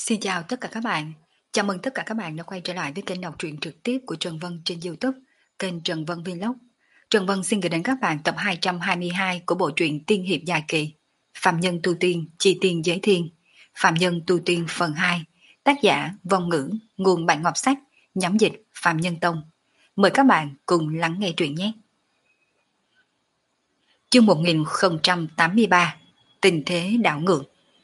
Xin chào tất cả các bạn. Chào mừng tất cả các bạn đã quay trở lại với kênh đọc truyện trực tiếp của Trần Vân trên YouTube, kênh Trần Vân Vlog. Trần Vân xin gửi đến các bạn tập 222 của bộ truyện tiên hiệp dài kỳ Phạm Nhân Tu Tiên, Chi Tiên Giới Thiên, Phạm Nhân Tu Tiên phần 2, tác giả Vong Ngữ, nguồn bản ngọc sách, nhóm dịch Phạm Nhân Tông. Mời các bạn cùng lắng nghe truyện nhé. Chương 1083, tình thế đảo ngược.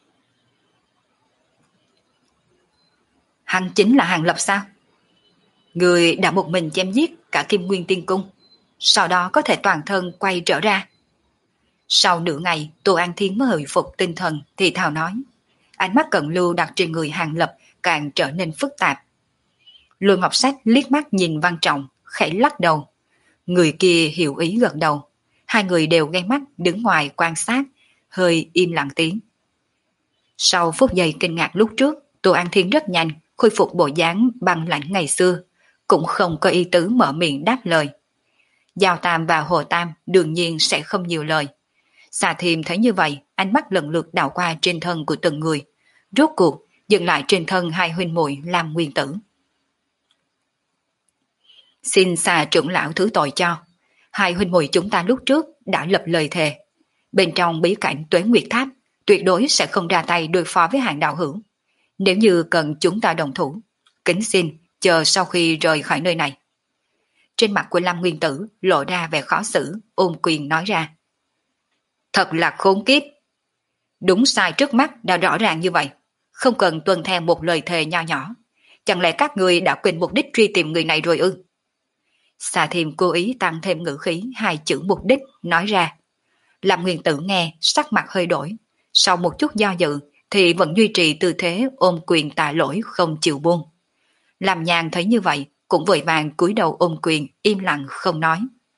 Hắn chính là Hàng Lập sao? Người đã một mình chém giết cả Kim Nguyên Tiên Cung, sau đó có thể toàn thân quay trở ra. Sau nửa ngày, Tô An Thiên mới hồi phục tinh thần thì thào nói. Ánh mắt Cận Lưu đặt trên người Hàng Lập càng trở nên phức tạp. Lôi Ngọc Sách liếc mắt nhìn Văn Trọng, khẽ lắc đầu. Người kia hiểu ý gật đầu. Hai người đều ghé mắt đứng ngoài quan sát, hơi im lặng tiếng. Sau phút giây kinh ngạc lúc trước, Tô An Thiên rất nhanh khôi phục bộ dáng băng lãnh ngày xưa, cũng không có ý tứ mở miệng đáp lời. Giao Tam và Hồ Tam đương nhiên sẽ không nhiều lời. Xà Thiêm thấy như vậy, ánh mắt lần lượt đảo qua trên thân của từng người, rốt cuộc dừng lại trên thân hai huynh muội Lam Nguyên Tử. Xin Xà trưởng lão thứ tội cho, hai huynh muội chúng ta lúc trước đã lập lời thề, bên trong bí cảnh Tuế Nguyệt Tháp tuyệt đối sẽ không ra tay đối phó với Hàng đạo hữu. Nếu như cần chúng ta đồng thủ, kính xin chờ sau khi rời khỏi nơi này. Trên mặt của Lam Nguyên Tử lộ ra vẻ khó xử, ôm quyền nói ra. Thật là khốn kiếp. Đúng sai trước mắt đã rõ ràng như vậy, không cần tuân theo một lời thề nho nhỏ. Chẳng lẽ các người đã quên mục đích truy tìm người này rồi ư? Xà Thiêm cố ý tăng thêm ngữ khí hai chữ mục đích, nói ra. Lam Nguyên Tử nghe, sắc mặt hơi đổi. Sau một chút do dự, thì vẫn duy trì tư thế ôm quyền tạ lỗi không chịu buông. Làm Nhàn thấy như vậy, cũng vội vàng cúi đầu ôm quyền, im lặng không nói.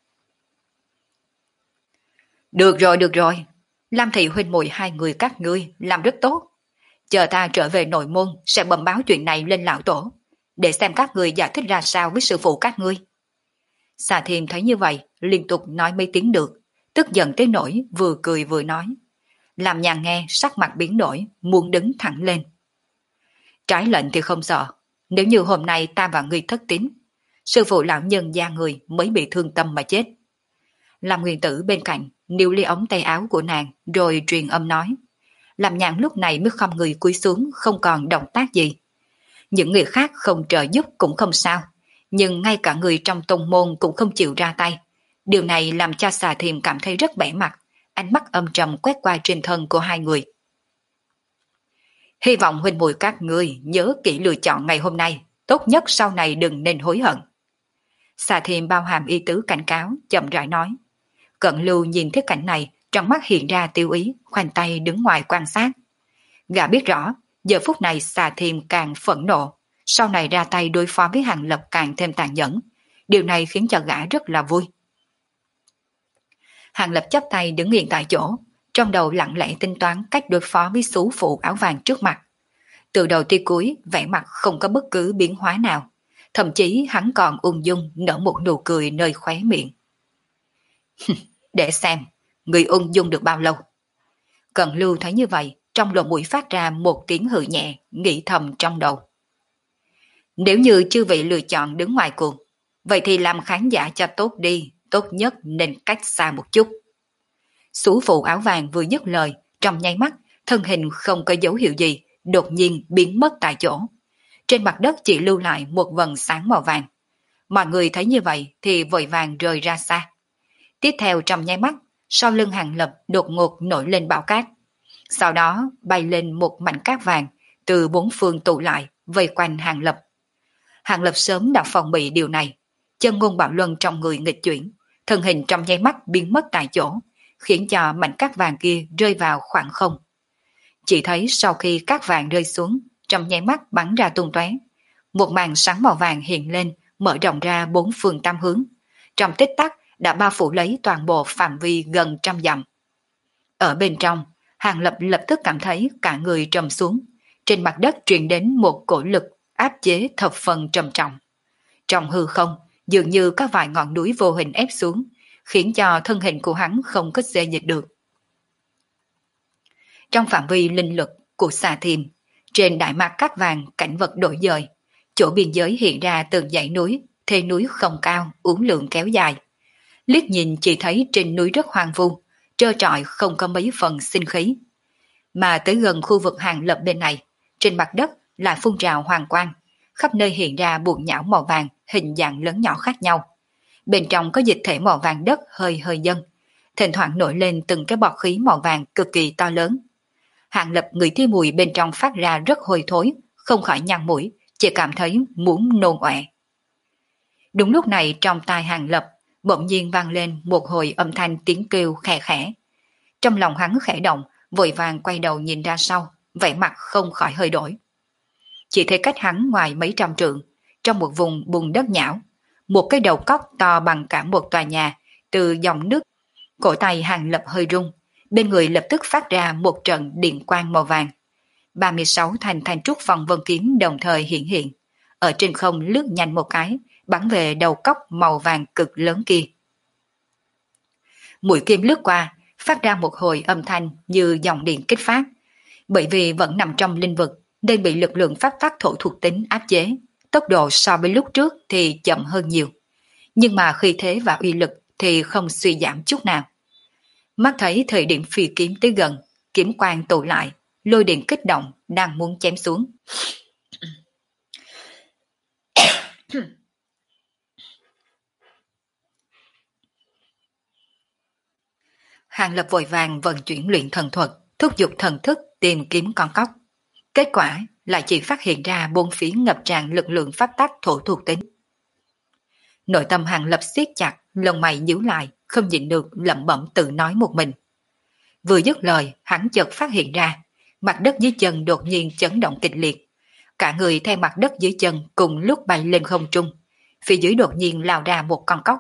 Được rồi, Lam thị huynh muội hai người các ngươi làm rất tốt. Chờ ta trở về nội môn sẽ bẩm báo chuyện này lên lão tổ, để xem các ngươi giải thích ra sao với sư phụ các ngươi. Xà Thiêm thấy như vậy, liên tục nói mấy tiếng được, tức giận tới nỗi vừa cười vừa nói. Làm Nhàn nghe sắc mặt biến đổi, muốn đứng thẳng lên. Trái lệnh thì không sợ, nếu như hôm nay ta và ngươi thất tín, sư phụ lão nhân gia người mới bị thương tâm mà chết. Làm Nguyên Tử bên cạnh níu lấy ống tay áo của nàng rồi truyền âm nói. Làm Nhàn lúc này mới khom người cúi xuống, không còn động tác gì. Những người khác không trợ giúp cũng không sao, nhưng ngay cả người trong tông môn cũng không chịu ra tay. Điều này làm cho Xà Thiêm cảm thấy rất bẽ mặt, ánh mắt âm trầm quét qua trên thân của hai người. Hy vọng huynh muội các ngươi nhớ kỹ lựa chọn ngày hôm nay, tốt nhất sau này đừng nên hối hận. Xà Thiêm bao hàm ý tứ cảnh cáo, chậm rãi nói. Cận Lưu nhìn thấy cảnh này, trong mắt hiện ra tiêu ý, khoanh tay đứng ngoài quan sát. Gã biết rõ, giờ phút này Xà Thiêm càng phẫn nộ, sau này ra tay đối phó với Hàng Lập càng thêm tàn nhẫn. Điều này khiến cho gã rất là vui. Hàng Lập chắp tay đứng yên tại chỗ, trong đầu lặng lẽ tính toán cách đối phó với xú phụ áo vàng trước mặt. Từ đầu tới cuối, vẻ mặt không có bất cứ biến hóa nào, thậm chí hắn còn ung dung nở một nụ cười nơi khóe miệng. Để xem, người ung dung được bao lâu? Cận Lưu thấy như vậy, trong lỗ mũi phát ra một tiếng hừ nhẹ, nghĩ thầm trong đầu. Nếu như chư vị lựa chọn đứng ngoài cuộc, vậy thì làm khán giả cho tốt đi, tốt nhất nên cách xa một chút. Xú phụ áo vàng vừa dứt lời, trong nháy mắt, thân hình không có dấu hiệu gì, đột nhiên biến mất tại chỗ. Trên mặt đất chỉ lưu lại một vầng sáng màu vàng. Mọi người thấy như vậy thì vội vàng rời ra xa. Tiếp theo trong nháy mắt, sau lưng Hàng Lập đột ngột nổi lên bão cát. Sau đó bay lên một mảnh cát vàng, từ bốn phương tụ lại, vây quanh Hàng Lập. Hàng Lập sớm đã phòng bị điều này, chân ngôn bạo luân trong người nghịch chuyển, thân hình trong nháy mắt biến mất tại chỗ, khiến cho mảnh cát vàng kia rơi vào khoảng không. Chỉ thấy sau khi cát vàng rơi xuống, trong nháy mắt bắn ra tung tóe, một màn sáng màu vàng hiện lên, mở rộng ra bốn phương tam hướng, trong tích tắc đã bao phủ lấy toàn bộ phạm vi gần 100 dặm. Ở bên trong, Hàng Lập lập tức cảm thấy cả người trầm xuống, trên mặt đất truyền đến một cổ lực áp chế thập phần trầm trọng. Trong hư không, dường như có vài ngọn núi vô hình ép xuống, khiến cho thân hình của hắn không có xê dịch được. Trong phạm vi linh lực của Xà Thiêm, Trên đại mạc cát vàng cảnh vật đổi dời, chỗ biên giới hiện ra từng dãy núi, thê núi không cao, uốn lượn kéo dài. Liếc nhìn chỉ thấy trên núi rất hoang vu, trơ trọi không có mấy phần sinh khí. Mà tới gần khu vực hàng lập bên này, trên mặt đất là phun trào hoàng quang, khắp nơi hiện ra buồng nhão màu vàng hình dạng lớn nhỏ khác nhau. Bên trong có dịch thể màu vàng đất hơi hơi dâng, thỉnh thoảng nổi lên từng cái bọt khí màu vàng cực kỳ to lớn. Hàng Lập ngửi thấy mùi bên trong phát ra rất hôi thối, không khỏi nhăn mũi, chỉ cảm thấy muốn nôn ọe. Đúng lúc này trong tai Hàng Lập bỗng nhiên vang lên một hồi âm thanh tiếng kêu khẽ khẽ. Trong lòng hắn khẽ động, vội vàng quay đầu nhìn ra sau, vẻ mặt không khỏi hơi đổi. Chỉ thấy cách hắn ngoài mấy trăm trượng, trong một vùng bùn đất nhão, một cái đầu cóc to bằng cả một tòa nhà từ dòng nước. Cổ tay Hàng Lập hơi rung, bên người lập tức phát ra một trận điện quang màu vàng. 36 thanh trúc phong vân kiếm đồng thời hiện hiện, ở trên không lướt nhanh một cái, bắn về đầu cóc màu vàng cực lớn kia. Mũi kim lướt qua, phát ra một hồi âm thanh như dòng điện kích phát. Bởi vì vẫn nằm trong linh vực nên bị lực lượng phát tác thổ thuộc tính áp chế, tốc độ so với lúc trước thì chậm hơn nhiều. Nhưng mà khi thế và uy lực thì không suy giảm chút nào. Mắt thấy thời điểm phi kiếm tới gần, kiếm quang tụ lại, lôi điện kích động đang muốn chém xuống. Hàng Lập vội vàng vận chuyển luyện thần thuật, thúc giục thần thức tìm kiếm con cóc. Kết quả lại chỉ phát hiện ra bốn phía ngập tràn lực lượng pháp tắc thổ thuộc tính. Nội tâm Hàng Lập siết chặt, lông mày nhíu lại, không nhịn được lẩm bẩm tự nói một mình. Vừa dứt lời, hắn chợt phát hiện ra, mặt đất dưới chân đột nhiên chấn động kịch liệt. Cả người theo mặt đất dưới chân cùng lúc bay lên không trung, phía dưới đột nhiên lao ra một con cóc.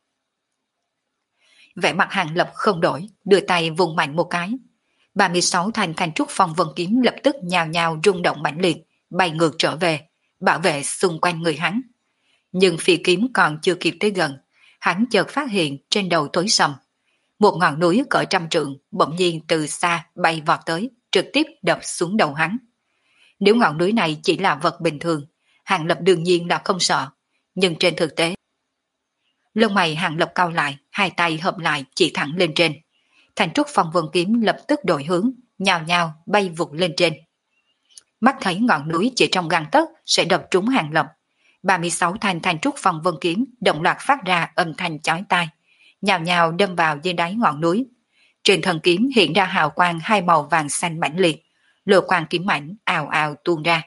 Vẻ mặt Hàng Lập không đổi, đưa tay vùng mạnh một cái. 36 thanh trúc phong vân kiếm lập tức nhào nhào rung động mãnh liệt, bay ngược trở về, bảo vệ xung quanh người hắn. Nhưng phi kiếm còn chưa kịp tới gần, hắn chợt phát hiện trên đầu tối sầm. Một ngọn núi cỡ trăm trượng bỗng nhiên từ xa bay vọt tới, trực tiếp đập xuống đầu hắn. Nếu ngọn núi này chỉ là vật bình thường, Hàng Lập đương nhiên là không sợ, nhưng trên thực tế, lông mày Hàng Lập cau lại, hai tay hợp lại chỉ thẳng lên trên. Thanh trúc phong vân kiếm lập tức đổi hướng, nhào nhào bay vụt lên trên. Mắt thấy ngọn núi chỉ trong gang tấc sẽ đập trúng Hàng Lập, 36 thanh trúc phong vân kiếm đồng loạt phát ra âm thanh chói tai, nhào nhào đâm vào dưới đáy ngọn núi. Trên thân kiếm hiện ra hào quang hai màu vàng xanh mãnh liệt, lôi quang kiếm mảnh ào ào tuôn ra.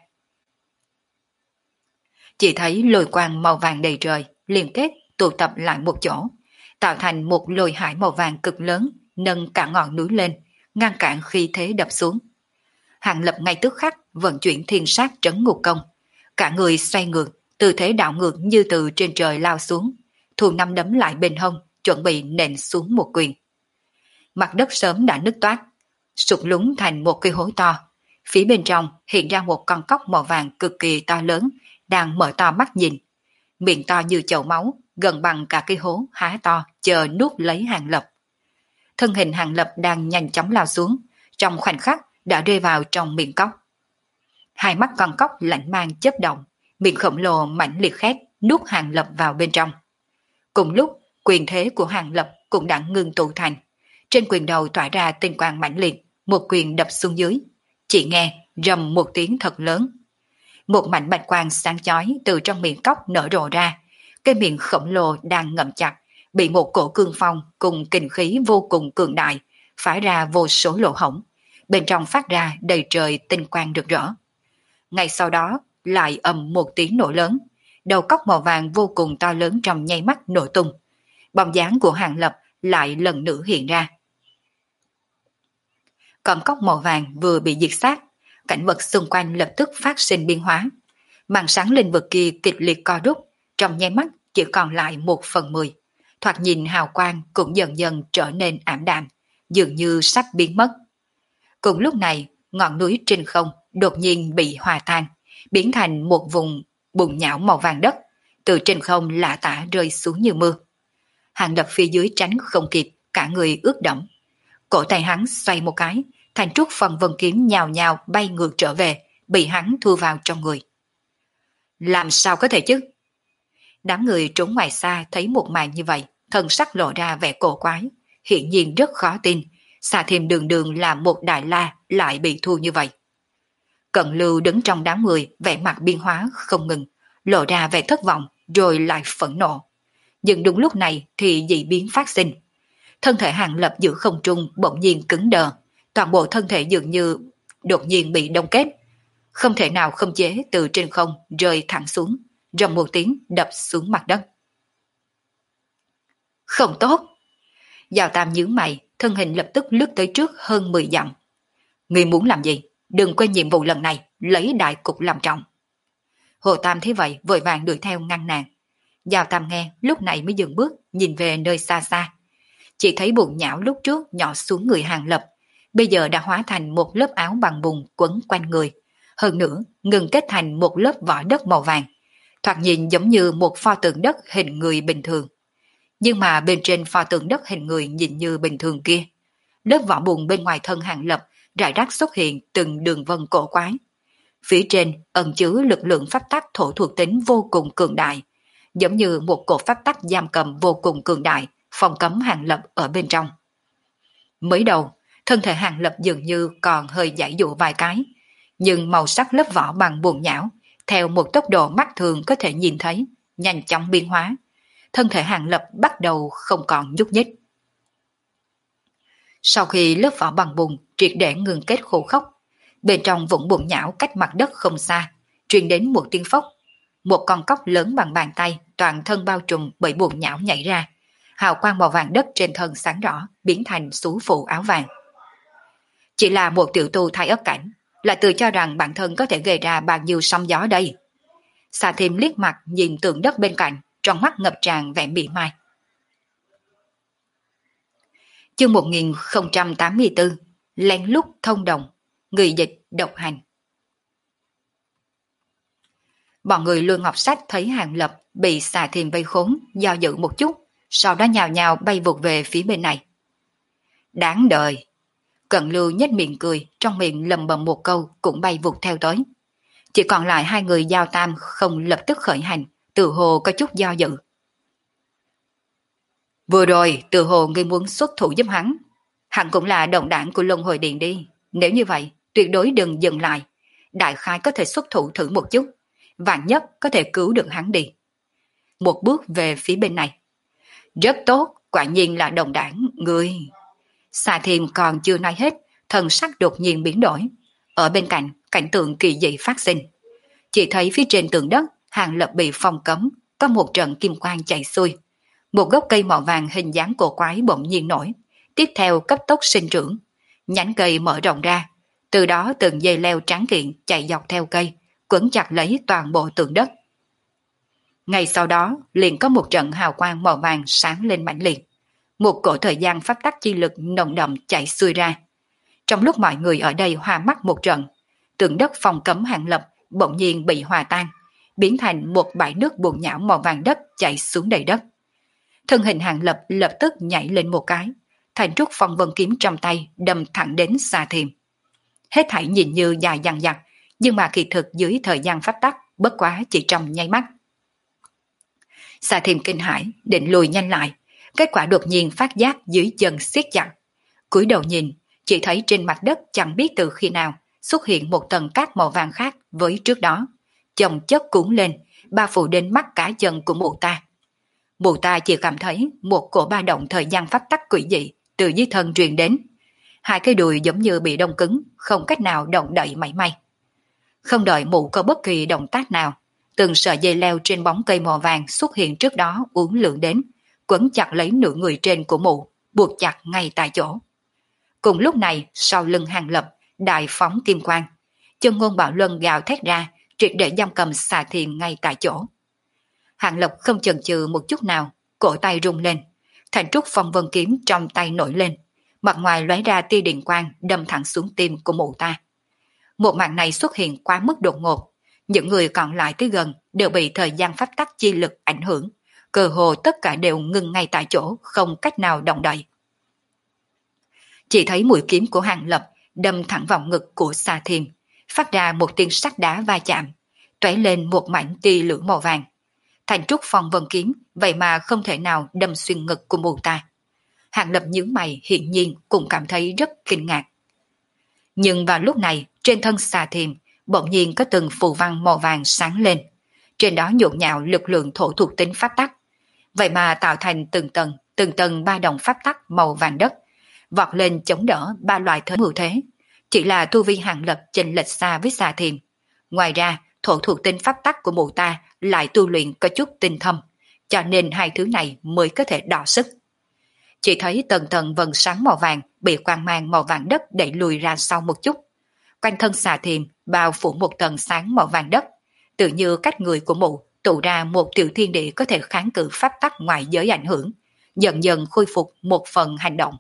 Chỉ thấy lôi quang màu vàng đầy trời liên kết tụ tập lại một chỗ, tạo thành một lôi hải màu vàng cực lớn, nâng cả ngọn núi lên, ngăn cản khi thế đập xuống. Hàng Lập ngay tức khắc vận chuyển thiên sát trấn ngục công, cả người xoay ngược, tư thế đảo ngược như từ trên trời lao xuống, thu năm đấm lại bên hông, chuẩn bị nện xuống một quyền. Mặt đất sớm đã nứt toát, sụt lún thành một cái hố to. Phía bên trong hiện ra một con cóc màu vàng cực kỳ to lớn, đang mở to mắt nhìn. Miệng to như chậu máu, gần bằng cả cái hố há to, chờ nuốt lấy Hàng Lập. Thân hình Hàng Lập đang nhanh chóng lao xuống, trong khoảnh khắc đã rơi vào trong miệng cóc. Hai mắt con cóc lạnh mang chớp động, miệng khổng lồ mãnh liệt khét nuốt Hàng Lập vào bên trong. Cùng lúc, quyền thế của Hàng Lập cũng đã ngưng tụ thành. Trên quyền đầu tỏa ra tinh quang mãnh liệt, một quyền đập xuống dưới. Chỉ nghe rầm một tiếng thật lớn. Một mảnh bạch quang sáng chói từ trong miệng cóc nở rộ ra. Cái miệng khổng lồ đang ngậm chặt, bị một cổ cương phong cùng kình khí vô cùng cường đại, phá ra vô số lỗ hổng. Bên trong phát ra đầy trời tinh quang rực rỡ. Ngay sau đó, lại ầm một tiếng nổ lớn. Đầu cóc màu vàng vô cùng to lớn trong nháy mắt nổ tung. Bóng dáng của Hàng Lập lại lần nữa hiện ra. Con cóc màu vàng vừa bị diệt sát, cảnh vật xung quanh lập tức phát sinh biến hóa. Màn sáng linh vực kia kịch liệt co rút, trong nháy mắt chỉ còn lại 1/10. Thoạt nhìn hào quang cũng dần dần trở nên ảm đạm, dường như sắp biến mất. Cùng lúc này, ngọn núi trên không đột nhiên bị hòa tan, biến thành một vùng bùn nhão màu vàng đất, từ trên không lả tả rơi xuống như mưa. Hàng Lập phía dưới tránh không kịp, cả người ướt đẫm. Cổ tay hắn xoay một cái, thanh trúc phần vân kiếm nhào nhào bay ngược trở về, bị hắn thu vào trong người. Làm sao có thể chứ? Đám người trốn ngoài xa thấy một màn như vậy, thân sắc lộ ra vẻ cổ quái, hiển nhiên rất khó tin, Xà Thiêm đường đường là một đại la lại bị thu như vậy. Cận Lưu đứng trong đám người, vẻ mặt biến hóa không ngừng, lộ ra vẻ thất vọng rồi lại phẫn nộ. Nhưng đúng lúc này thì dị biến phát sinh. Thân thể Hàng Lập giữa không trung bỗng nhiên cứng đờ, toàn bộ thân thể dường như đột nhiên bị đông kết, không thể nào khống chế từ trên không rơi thẳng xuống, rầm một tiếng đập xuống mặt đất. Không tốt! Giào Tam nhướng mày, thân hình lập tức lướt tới trước hơn 10 dặm. Ngươi muốn làm gì? Đừng quên nhiệm vụ lần này, lấy đại cục làm trọng. Hồ Tam thấy vậy vội vàng đuổi theo ngăn nàng. Giào Tam nghe lúc này mới dừng bước, nhìn về nơi xa xa. Chỉ thấy bùn nhão lúc trước nhỏ xuống người Hàng Lập, bây giờ đã hóa thành một lớp áo bằng bùn quấn quanh người. Hơn nữa, ngừng kết thành một lớp vỏ đất màu vàng, thoạt nhìn giống như một pho tượng đất hình người bình thường. Nhưng mà bên trên pho tượng đất hình người nhìn như bình thường kia, lớp vỏ bùn bên ngoài thân Hàng Lập rải rác xuất hiện từng đường vân cổ quái. Phía trên ẩn chứa lực lượng pháp tắc thổ thuộc tính vô cùng cường đại, giống như một cổ pháp tắc giam cầm vô cùng cường đại, phòng cấm Hàng Lập ở bên trong. Mới đầu, thân thể Hàng Lập dường như còn hơi giãy dụ vài cái, nhưng màu sắc lớp vỏ bằng bùn nhão, theo một tốc độ mắt thường có thể nhìn thấy, nhanh chóng biến hóa. Thân thể Hàng Lập bắt đầu không còn nhúc nhích. Sau khi lớp vỏ bằng bùn triệt để ngừng kết khô khốc, bên trong vũng bùn nhão cách mặt đất không xa, truyền đến một tiếng phốc. Một con cóc lớn bằng bàn tay, toàn thân bao trùm bởi bùn nhão nhảy ra. Hào quang màu vàng đất trên thân sáng rõ, biến thành xú phụ áo vàng. Chỉ là một tiểu tu thái ớt cảnh, lại tự cho rằng bản thân có thể gây ra bao nhiêu sóng gió đây. Xà Thiêm liếc mặt nhìn tượng đất bên cạnh, trong mắt ngập tràn vẻ mỉa mai. Chương 1084, lén lút thông đồng, người dịch độc hành. Bọn người Lôi Ngọc Sách thấy Hàng Lập bị Xà Thiêm vây khốn, do dự một chút, sau đó nhào nhào bay vụt về phía bên này. Đáng đời! Cận Lưu nhếch miệng cười, trong miệng lầm bầm một câu cũng bay vụt theo tới. Chỉ còn lại hai người Giao Tam không lập tức khởi hành, tự hồ có chút do dự. Vừa rồi tự hồ ngươi muốn xuất thủ giúp hắn cũng là đồng đảng của Luân Hồi Điện đi. Nếu như vậy, tuyệt đối đừng dừng lại. Đại khái có thể xuất thủ thử một chút, vạn nhất có thể cứu được hắn đi. Một bước về phía bên này. Rất tốt, quả nhiên là đồng đảng, ngươi. Xà Thiêm còn chưa nói hết, thần sắc đột nhiên biến đổi. Ở bên cạnh, cảnh tượng kỳ dị phát sinh. Chỉ thấy phía trên tường đất, Hàng Lập bị phong cấm, có một trận kim quang chạy xuôi. Một gốc cây màu vàng hình dáng cổ quái bỗng nhiên nổi, tiếp theo cấp tốc sinh trưởng. Nhánh cây mở rộng ra, từ đó từng dây leo trắng kiện chạy dọc theo cây, quấn chặt lấy toàn bộ tường đất. Ngay sau đó, liền có một trận hào quang màu vàng sáng lên mãnh liệt. Một cổ thời gian pháp tắc chi lực nồng đậm chạy xuôi ra. Trong lúc mọi người ở đây hoa mắt một trận, tường đất phòng cấm Hàng Lập bỗng nhiên bị hòa tan, biến thành một bãi nước bùn nhão màu vàng đất chạy xuống đầy đất. Thân hình Hàng Lập lập tức nhảy lên một cái, thành trúc phong vân kiếm trong tay đâm thẳng đến Xà Thiêm. Hết thảy nhìn như dài dằng dặc, nhưng mà kỳ thực dưới thời gian pháp tắc bất quá chỉ trong nháy mắt. Xà Thiêm kinh hãi, định lùi nhanh lại, kết quả đột nhiên phát giác dưới chân siết chặt. Cúi đầu nhìn, chỉ thấy trên mặt đất chẳng biết từ khi nào xuất hiện một tầng cát màu vàng khác với trước đó, chồng chất cuốn lên, bao phủ đến mắt cả chân của mụ ta. Mụ ta chỉ cảm thấy một cổ ba động thời gian pháp tắc quỷ dị từ dưới thân truyền đến. Hai cái đùi giống như bị đông cứng, không cách nào động đậy mảy may. Không đợi mụ có bất kỳ động tác nào, từng sợi dây leo trên bóng cây màu vàng xuất hiện trước đó uốn lượn đến, quấn chặt lấy nửa người trên của mụ, buộc chặt ngay tại chỗ. Cùng lúc này, sau lưng Hàng Lập, đại phóng kim quang, chân ngôn bạo luân gào thét ra, triệt để giam cầm Xà Thiêm ngay tại chỗ. Hàng Lập không chần chừ một chút nào, cổ tay rung lên, thành trúc phong vân kiếm trong tay nổi lên, mặt ngoài lóe ra tia điện quang đâm thẳng xuống tim của mụ ta. Một màn này xuất hiện quá mức đột ngột, những người còn lại tới gần đều bị thời gian pháp tắc chi lực ảnh hưởng, cơ hồ tất cả đều ngừng ngay tại chỗ, không cách nào động đậy. Chỉ thấy mũi kiếm của Hàng Lập đâm thẳng vào ngực của Xà Thiêm, phát ra một tiếng sắt đá va chạm, tóe lên một mảnh tia lửa màu vàng. Thành trúc phong vân kiếm vậy mà không thể nào đâm xuyên ngực của mụ ta. Hàng Lập nhướng mày hiển nhiên cũng cảm thấy rất kinh ngạc. Nhưng vào lúc này, trên thân xà thiềm bỗng nhiên có từng phù văn màu vàng sáng lên. Trên đó nhộn nhạo lực lượng thổ thuộc tính pháp tắc. Vậy mà tạo thành từng tầng ba đồng pháp tắc màu vàng đất, vọt lên chống đỡ ba loại thế mưu thế. Chỉ là tu vi Hàng Lập chênh lệch xa với xà thiềm. Ngoài ra, thổ thuộc tính pháp tắc của mụ ta lại tu luyện có chút tinh thâm, cho nên hai thứ này mới có thể đọ sức. Chỉ thấy tầng tầng vầng sáng màu vàng bị quang mang màu vàng đất đẩy lùi ra sau một chút. Quanh thân xà thiềm bao phủ một tầng sáng màu vàng đất, tự như cách người của mụ tụ ra một tiểu thiên địa có thể kháng cự pháp tắc ngoại giới ảnh hưởng, dần dần khôi phục một phần hành động.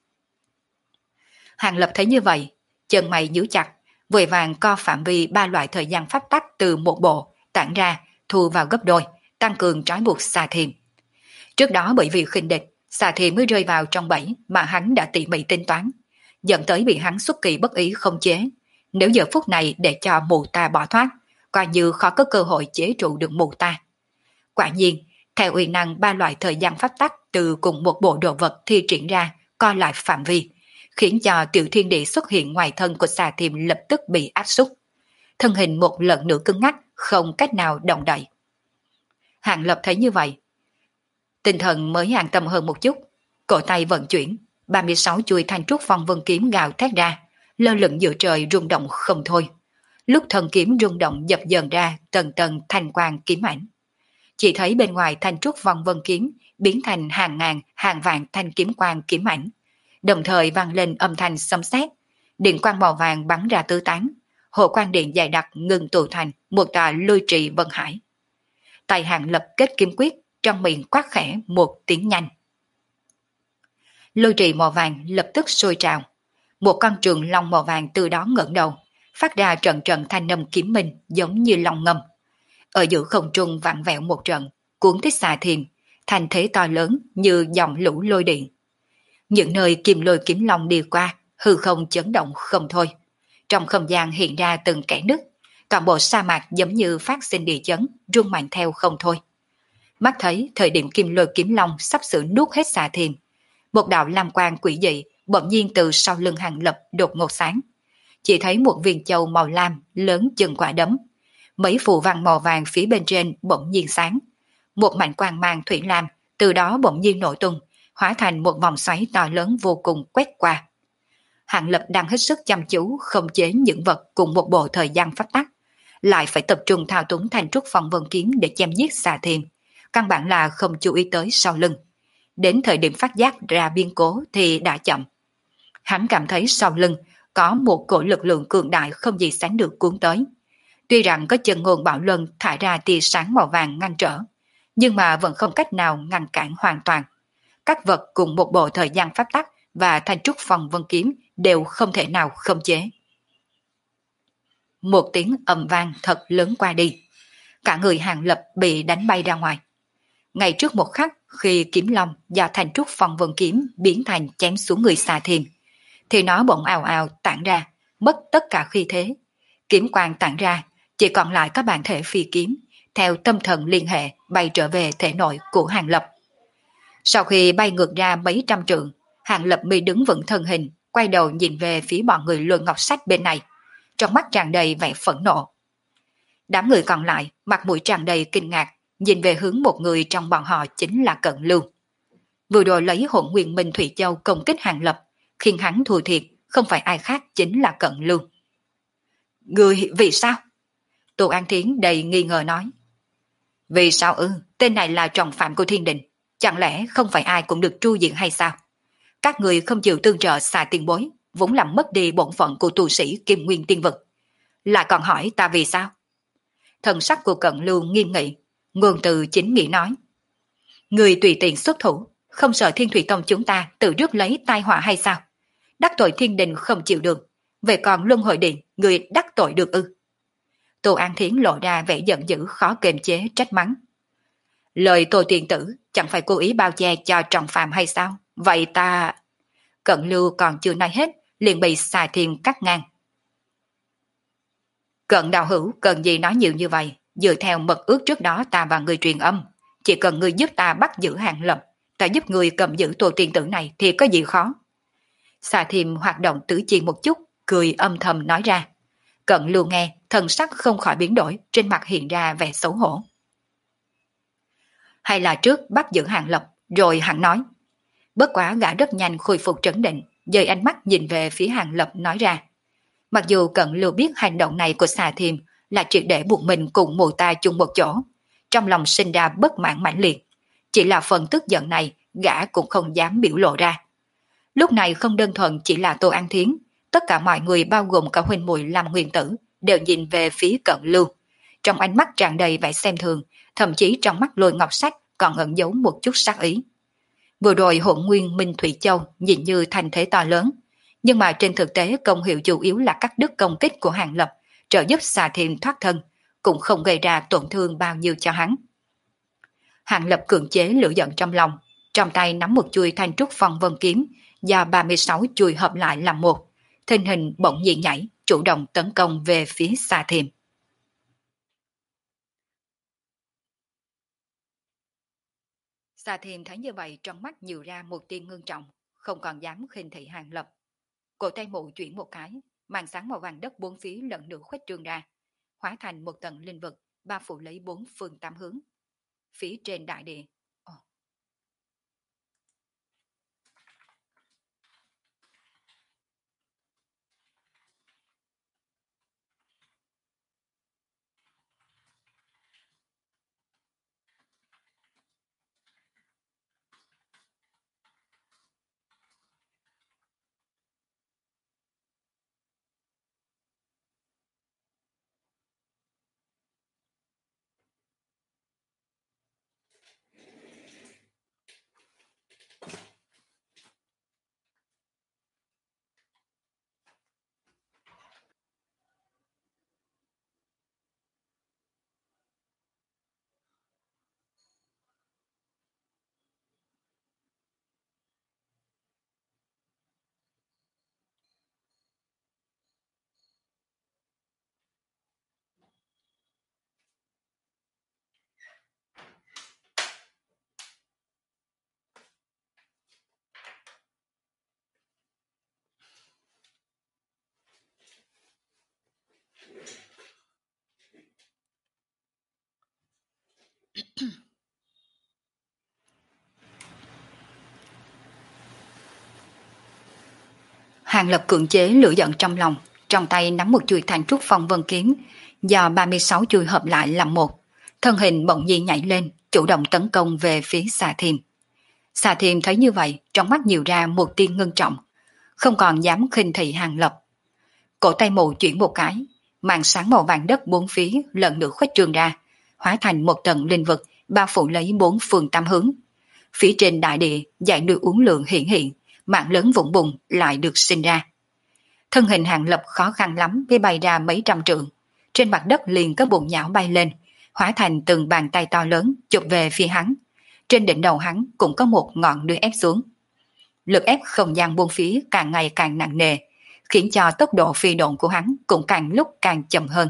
Hàng Lập thấy như vậy, chân mày nhíu chặt, vội vàng co phạm vi ba loại thời gian pháp tắc từ một bộ tản ra, thu vào gấp đôi, tăng cường trói buộc xà thiềm. Trước đó bởi vì khinh địch, xà thiềm mới rơi vào trong bẫy mà hắn đã tỉ mỉ tính toán, dẫn tới bị hắn xuất kỳ bất ý không chế. Nếu giờ phút này để cho mụ ta bỏ thoát, coi như khó có cơ hội chế trụ được mụ ta. Quả nhiên, theo uy năng ba loại thời gian pháp tắc từ cùng một bộ đồ vật thi triển ra, co lại phạm vi, khiến cho tiểu thiên địa xuất hiện ngoài thân của xà thiềm lập tức bị áp xúc. Thân hình một lần nữa cứng ngắc, không cách nào động đậy. Hàng Lập thấy như vậy, tinh thần mới an tâm hơn một chút, cổ tay vận chuyển, 36 chuôi thanh trúc phong vân kiếm gào thét ra, lơ lửng giữa trời rung động không thôi. Lúc thần kiếm rung động dập dần ra tầng tầng thanh quang kiếm ảnh. Chỉ thấy bên ngoài thanh trúc phong vân kiếm biến thành hàng ngàn, hàng vạn thanh kiếm quang kiếm ảnh, đồng thời vang lên âm thanh xâm xét, điện quang màu vàng bắn ra tứ tán, hồ quang điện dày đặc ngừng tụ thành một tòa lôi trì vân hải. Tay Hàng Lập kết kiếm quyết, trong miệng quát khẽ một tiếng nhanh. Lôi trì màu vàng lập tức sôi trào, một con trường long màu vàng từ đó ngẩng đầu, phát ra trận trận thanh âm kiếm minh giống như long ngâm. Ở giữa không trung vặn vẹo một trận, cuốn thích xà thiềm, thành thế to lớn như dòng lũ lôi điện. Những nơi kim lôi kiếm long đi qua, hư không chấn động không thôi. Trong không gian hiện ra từng kẽ nứt, toàn bộ sa mạc giống như phát sinh địa chấn, rung mạnh theo không thôi. Mắt thấy thời điểm kim lôi kiếm long sắp sửa nuốt hết xà thiềm, một đạo lam quang quỷ dị bỗng nhiên từ sau lưng Hàng Lập đột ngột sáng. Chỉ thấy một viên châu màu lam lớn chừng quả đấm, mấy phù văn màu vàng phía bên trên bỗng nhiên sáng. Một mảnh quang mang thủy lam từ đó bỗng nhiên nổ tung, hóa thành một vòng xoáy to lớn vô cùng quét qua. Hàng Lập đang hết sức chăm chú khống chế những vật cùng một bộ thời gian pháp tắc, lại phải tập trung thao túng thành trúc phong vân kiếm để chém giết xà thiềm, căn bản là không chú ý tới sau lưng. Đến thời điểm phát giác ra biến cố thì đã chậm. Hắn cảm thấy sau lưng có một cỗ lực lượng cường đại không gì sánh được cuốn tới. Tuy rằng có chân ngôn bảo luân thải ra tia sáng màu vàng ngăn trở, nhưng mà vẫn không cách nào ngăn cản hoàn toàn. Các vật cùng một bộ thời gian pháp tắc và thanh trúc phong vân kiếm đều không thể nào khống chế. Một tiếng ầm vang thật lớn qua đi, cả người Hàng Lập bị đánh bay ra ngoài. Ngay trước một khắc khi kiếm long do thanh trúc phong vân kiếm biến thành chém xuống người xà thiềm, thì nó bỗng ào ào tản ra, mất tất cả khí thế. Kiếm quang tản ra, chỉ còn lại các bản thể phi kiếm, theo tâm thần liên hệ bay trở về thể nội của Hàng Lập. Sau khi bay ngược ra mấy trăm trượng, Hàng Lập mới đứng vững thân hình, quay đầu nhìn về phía bọn người Luân Ngọc Sách bên này, trong mắt tràn đầy vẻ phẫn nộ. Đám người còn lại mặt mũi tràn đầy kinh ngạc, nhìn về hướng một người trong bọn họ chính là Cận Lưu. Vừa rồi lấy Hỗn Nguyên Minh Thủy Châu công kích Hàng Lập, khiến hắn thua thiệt, không phải ai khác chính là Cận Lưu. Người vì sao? Tô An Thiến đầy nghi ngờ nói. Vì sao ư? Tên này là trọng phạm của thiên đình, chẳng lẽ không phải ai cũng được tru diện hay sao? Các người không chịu tương trợ xà tiền bối, vốn làm mất đi bổn phận của tu sĩ Kim Nguyên Tiên Vực. Lại còn hỏi ta vì sao? Thần sắc của Cận Lưu nghiêm nghị, ngôn từ chính nghĩa nói. Người tùy tiện xuất thủ, không sợ Thiên Thủy Tông chúng ta tự rước lấy tai họa hay sao? Đắc tội thiên đình không chịu được, về còn luân hồi điện, người đắc tội được ư? Tô An Thiến lộ ra vẻ giận dữ khó kiềm chế trách mắng. Lời Tô Tiên Tử chẳng phải cố ý bao che cho trọng phạm hay sao? Vậy ta... Cận Lưu còn chưa nói hết, liền bị xà thiềm cắt ngang. Cận đạo hữu cần gì nói nhiều như vậy, dựa theo mật ước trước đó ta và người truyền âm, chỉ cần người giúp ta bắt giữ Hàng Lập, ta giúp người cầm giữ Tô Tiên Tử này thì có gì khó. Xà Thiêm hoạt động tứ chi một chút, cười âm thầm nói ra. Cận Lưu nghe, thần sắc không khỏi biến đổi, trên mặt hiện ra vẻ xấu hổ. Hay là trước bắt giữ Hàng Lập, rồi hắn nói. Bất quá gã rất nhanh khôi phục trấn định, dời ánh mắt nhìn về phía Hàng Lập nói ra. Mặc dù Cận Lưu biết hành động này của Xà Thiêm là triệt để buộc mình cùng mù ta chung một chỗ, trong lòng sinh ra bất mãn mãnh liệt. Chỉ là phần tức giận này, gã cũng không dám biểu lộ ra. Lúc này không đơn thuần chỉ là Tô An Thiến, tất cả mọi người bao gồm cả huynh muội Lâm Nguyên Tử đều nhìn về phía Cận Lưu. Trong ánh mắt tràn đầy vẻ xem thường, thậm chí trong mắt Lôi Ngọc Sách còn ẩn giấu một chút sát ý. Vừa rồi Hỗn Nguyên Minh Thủy Châu nhìn như thành thế to lớn, nhưng mà trên thực tế công hiệu chủ yếu là cắt đứt công kích của Hàng Lập, trợ giúp Xà Thiêm thoát thân, cũng không gây ra tổn thương bao nhiêu cho hắn. Hàng Lập cưỡng chế lửa giận trong lòng, trong tay nắm một chuôi thanh trúc phong vân kiếm, do 36 chuôi hợp lại làm một, thân hình bỗng nhiên nhảy, chủ động tấn công về phía Xà Thiêm. Xà Thiêm thấy như vậy trong mắt nhiều ra một tia ngưng trọng, không còn dám khinh thị Hàng Lập. Cổ tay mụ chuyển một cái, màn sáng màu vàng đất bốn phía lần nữa khuếch trương ra, hóa thành một tầng linh vực, bao phủ lấy bốn phương tám hướng. Phía trên đại địa. Hàng Lập cưỡng chế lửa giận trong lòng, trong tay nắm một chuôi thanh trúc phong vân kiếm, do 36 chuôi hợp lại làm một, thân hình bỗng nhiên nhảy lên, chủ động tấn công về phía Xà Thiêm. Xà Thiêm thấy như vậy, trong mắt nhiều ra một tia ngưng trọng, không còn dám khinh thị Hàng Lập. Cổ tay mụ chuyển một cái, màn sáng màu vàng đất bốn phía lần nữa khuếch trương ra, hóa thành một tầng linh vực bao phủ lấy bốn phương tám hướng. Phía trên đại địa, dải núi uốn lượn hiển hiện, mạng lớn vũng bùn lại được sinh ra. Thân hình Hàng Lập khó khăn lắm mới bay ra mấy trăm trượng, trên mặt đất liền có bùn nhão bay lên, hóa thành từng bàn tay to lớn chụp về phía hắn. Trên đỉnh đầu hắn cũng có một ngọn núi ép xuống. Lực ép không gian buông phía càng ngày càng nặng nề, khiến cho tốc độ phi độn của hắn cũng càng lúc càng chậm hơn.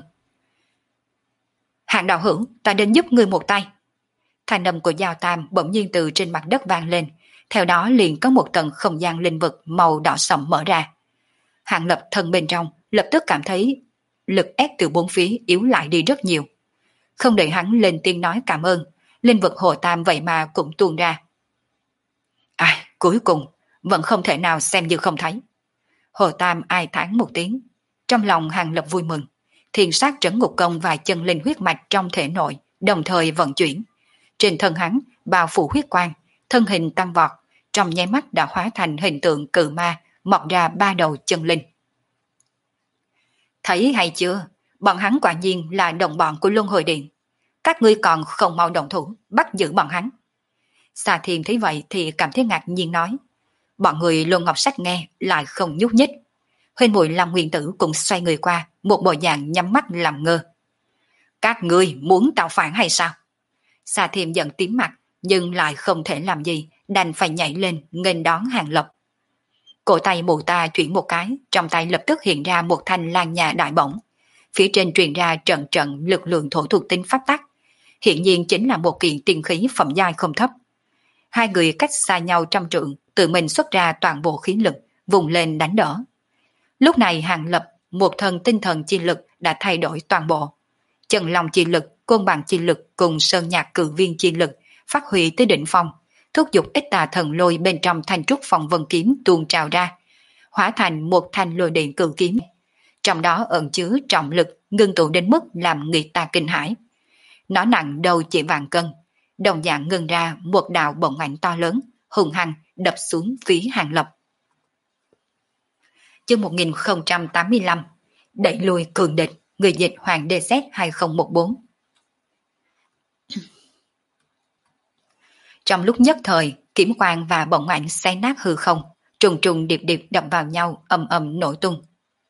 Hàng đạo hữu, ta đến giúp ngươi một tay. Thanh âm của Giao Tam bỗng nhiên từ trên mặt đất vang lên, theo đó liền có một tầng không gian linh vực màu đỏ sẫm mở ra. Hàng Lập thân bên trong lập tức cảm thấy lực ép từ bốn phía yếu lại đi rất nhiều. Không đợi hắn lên tiếng nói cảm ơn, linh vực Hồ Tam vậy mà cũng tuôn ra. Cuối cùng vẫn không thể nào xem như không thấy. Hồ Tam ai thán một tiếng, trong lòng Hàng Lập vui mừng. Thiên sát trấn ngục công và chân linh huyết mạch trong thể nội đồng thời vận chuyển. Trên thân hắn bao phủ huyết quang, thân hình tăng vọt, trong nháy mắt đã hóa thành hình tượng cự ma mọc ra ba đầu chân linh. Thấy hay chưa? Bọn hắn quả nhiên là đồng bọn của Luân Hồi Điện. Các ngươi còn không mau động thủ bắt giữ bọn hắn. Xà Thiêm thấy vậy thì cảm thấy ngạc nhiên nói. Bọn người Luân Ngọc Sách nghe lại không nhúc nhích. Huynh muội Lâm Nguyên Tử cũng xoay người qua, một bộ dạng nhắm mắt làm ngơ. Các ngươi muốn tạo phản hay sao? Xà Thiêm giận tím mặt, nhưng lại không thể làm gì, đành phải nhảy lên nghênh đón Hàng Lập. Cổ tay mụ ta chuyển một cái, trong tay lập tức hiện ra một thanh lan nhà đại bổng. phía trên truyền ra trận trận lực lượng thổ thuộc tính pháp tắc, hiện nhiên chính là một kiện tiên khí phẩm giai không thấp. Hai người cách xa nhau trăm trượng, tự mình xuất ra toàn bộ khí lực, vùng lên đánh đỡ. Lúc này Hàng Lập, một thân tinh thần chi lực đã thay đổi toàn bộ. Chân long chi lực, côn bằng chi lực cùng sơn nhạc cử viên chi lực phát huy tới đỉnh phong, thúc giục ít tà thần lôi bên trong thanh trúc phong vân kiếm tuôn trào ra, hóa thành một thanh lôi điện cử kiếm. Trong đó ẩn chứa trọng lực ngưng tụ đến mức làm người ta kinh hãi. Nó nặng đâu chỉ vạn cân, đồng dạng ngưng ra một đạo bổng ảnh to lớn, hùng hăng đập xuống phía Hàng Lập. Chương 1085, đẩy lùi cường địch, người dịch Hoàng DZ 2014. Trong lúc nhất thời, kiếm quang và bổng ảnh xé nát hư không, trùng trùng điệp điệp đập vào nhau, ầm ầm nổ tung.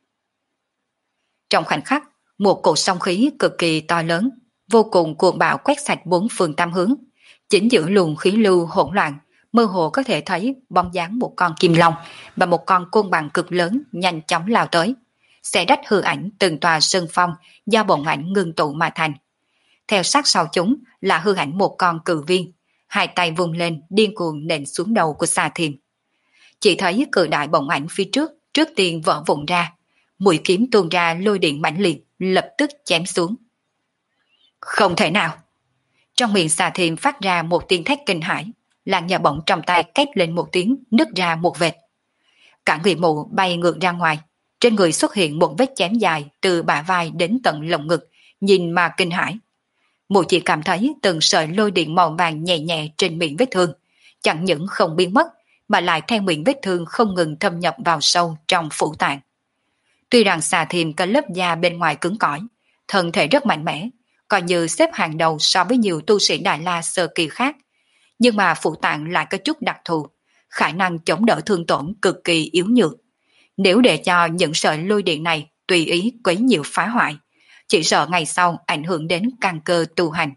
Trong khoảnh khắc, một cột sóng khí cực kỳ to lớn, vô cùng cuồng bạo quét sạch bốn phương tám hướng. Chính giữa luồng khí lưu hỗn loạn, mơ hồ có thể thấy bóng dáng một con kim long và một con côn bằng cực lớn nhanh chóng lao tới, xé rách hư ảnh từng tòa sơn phong do bổng ảnh ngưng tụ mà thành. Theo sát sau chúng là hư ảnh một con cự viên, hai tay vung lên điên cuồng nện xuống đầu của Xà Thiềm. Chỉ thấy cự đại bổng ảnh phía trước tiên vỡ vụn ra, mũi kiếm tuôn ra lôi điện mãnh liệt, lập tức chém xuống. Không thể nào! Trong miệng Xà Thiềm phát ra một tiếng thét kinh hãi, làn nhà bổng trong tay két lên một tiếng, nứt ra một vệt. Cả người mụ bay ngược ra ngoài, trên người xuất hiện một vết chém dài từ bả vai đến tận lồng ngực, nhìn mà kinh hãi. Mụ chỉ cảm thấy từng sợi lôi điện màu vàng nhẹ nhẹ trên miệng vết thương, chẳng những không biến mất mà lại theo miệng vết thương không ngừng thâm nhập vào sâu trong phủ tạng. Tuy rằng Xà Thiềm có lớp da bên ngoài cứng cỏi, thân thể rất mạnh mẽ, coi như xếp hàng đầu so với nhiều tu sĩ Đại La sơ kỳ khác, nhưng mà phủ tạng lại có chút đặc thù, khả năng chống đỡ thương tổn cực kỳ yếu nhược. Nếu để cho những sợi lôi điện này tùy ý quấy nhiễu phá hoại, chỉ sợ ngày sau ảnh hưởng đến căn cơ tu hành.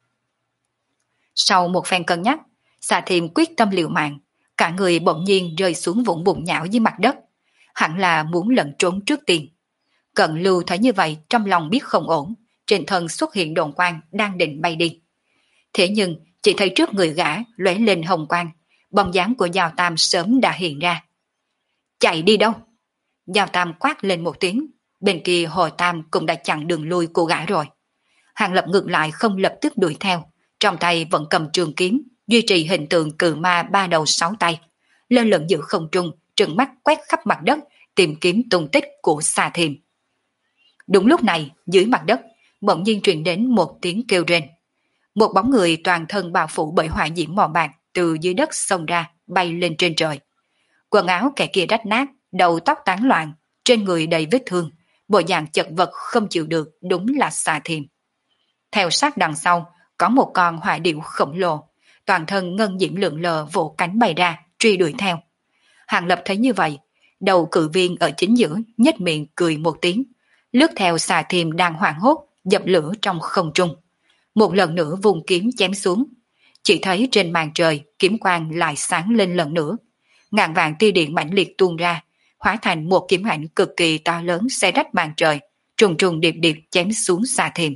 Sau một phen cân nhắc, Xà Thiềm quyết tâm liều mạng, cả người bỗng nhiên rơi xuống vũng bùn nhão dưới mặt đất, hẳn là muốn lẩn trốn trước tiên. Cận Lưu thấy như vậy trong lòng biết không ổn, trên thân xuất hiện đồn quang đang định bay đi. Thế nhưng chỉ thấy trước người gã lóe lên hồng quang, bóng dáng của Giao Tam sớm đã hiện ra. Chạy đi đâu? Giao Tam quát lên một tiếng, bên kia Hồ Tam cũng đã chặn đường lui của gã rồi. Hàng Lập ngược lại không lập tức đuổi theo, trong tay vẫn cầm trường kiếm, duy trì hình tượng cự ma ba đầu sáu tay, lơ lửng giữa không trung, trừng mắt quét khắp mặt đất, tìm kiếm tung tích của Xà Thiềm. Đúng lúc này, dưới mặt đất, bỗng nhiên truyền đến một tiếng kêu rên. Một bóng người toàn thân bao phủ bởi hỏa diễm màu bạc từ dưới đất xông ra, bay lên trên trời. Quần áo kẻ kia rách nát, đầu tóc tán loạn, trên người đầy vết thương, bộ dạng chật vật không chịu được, đúng là Xà Thiềm. Theo sát đằng sau, có một con hỏa điểu khổng lồ, toàn thân ngân diễm lượn lờ vỗ cánh bay ra, truy đuổi theo. Hàng Lập thấy như vậy, đầu cự viên ở chính giữa nhếch miệng cười một tiếng, lướt theo Xà Thiềm đang hoảng hốt, dập lửa trong không trung. Một lần nữa vùng kiếm chém xuống, chỉ thấy trên màn trời kiếm quang lại sáng lên lần nữa, ngàn vạn tia điện mãnh liệt tuôn ra, hóa thành một kiếm ảnh cực kỳ to lớn xé rách màn trời, trùng trùng điệp điệp chém xuống Xà Thiềm.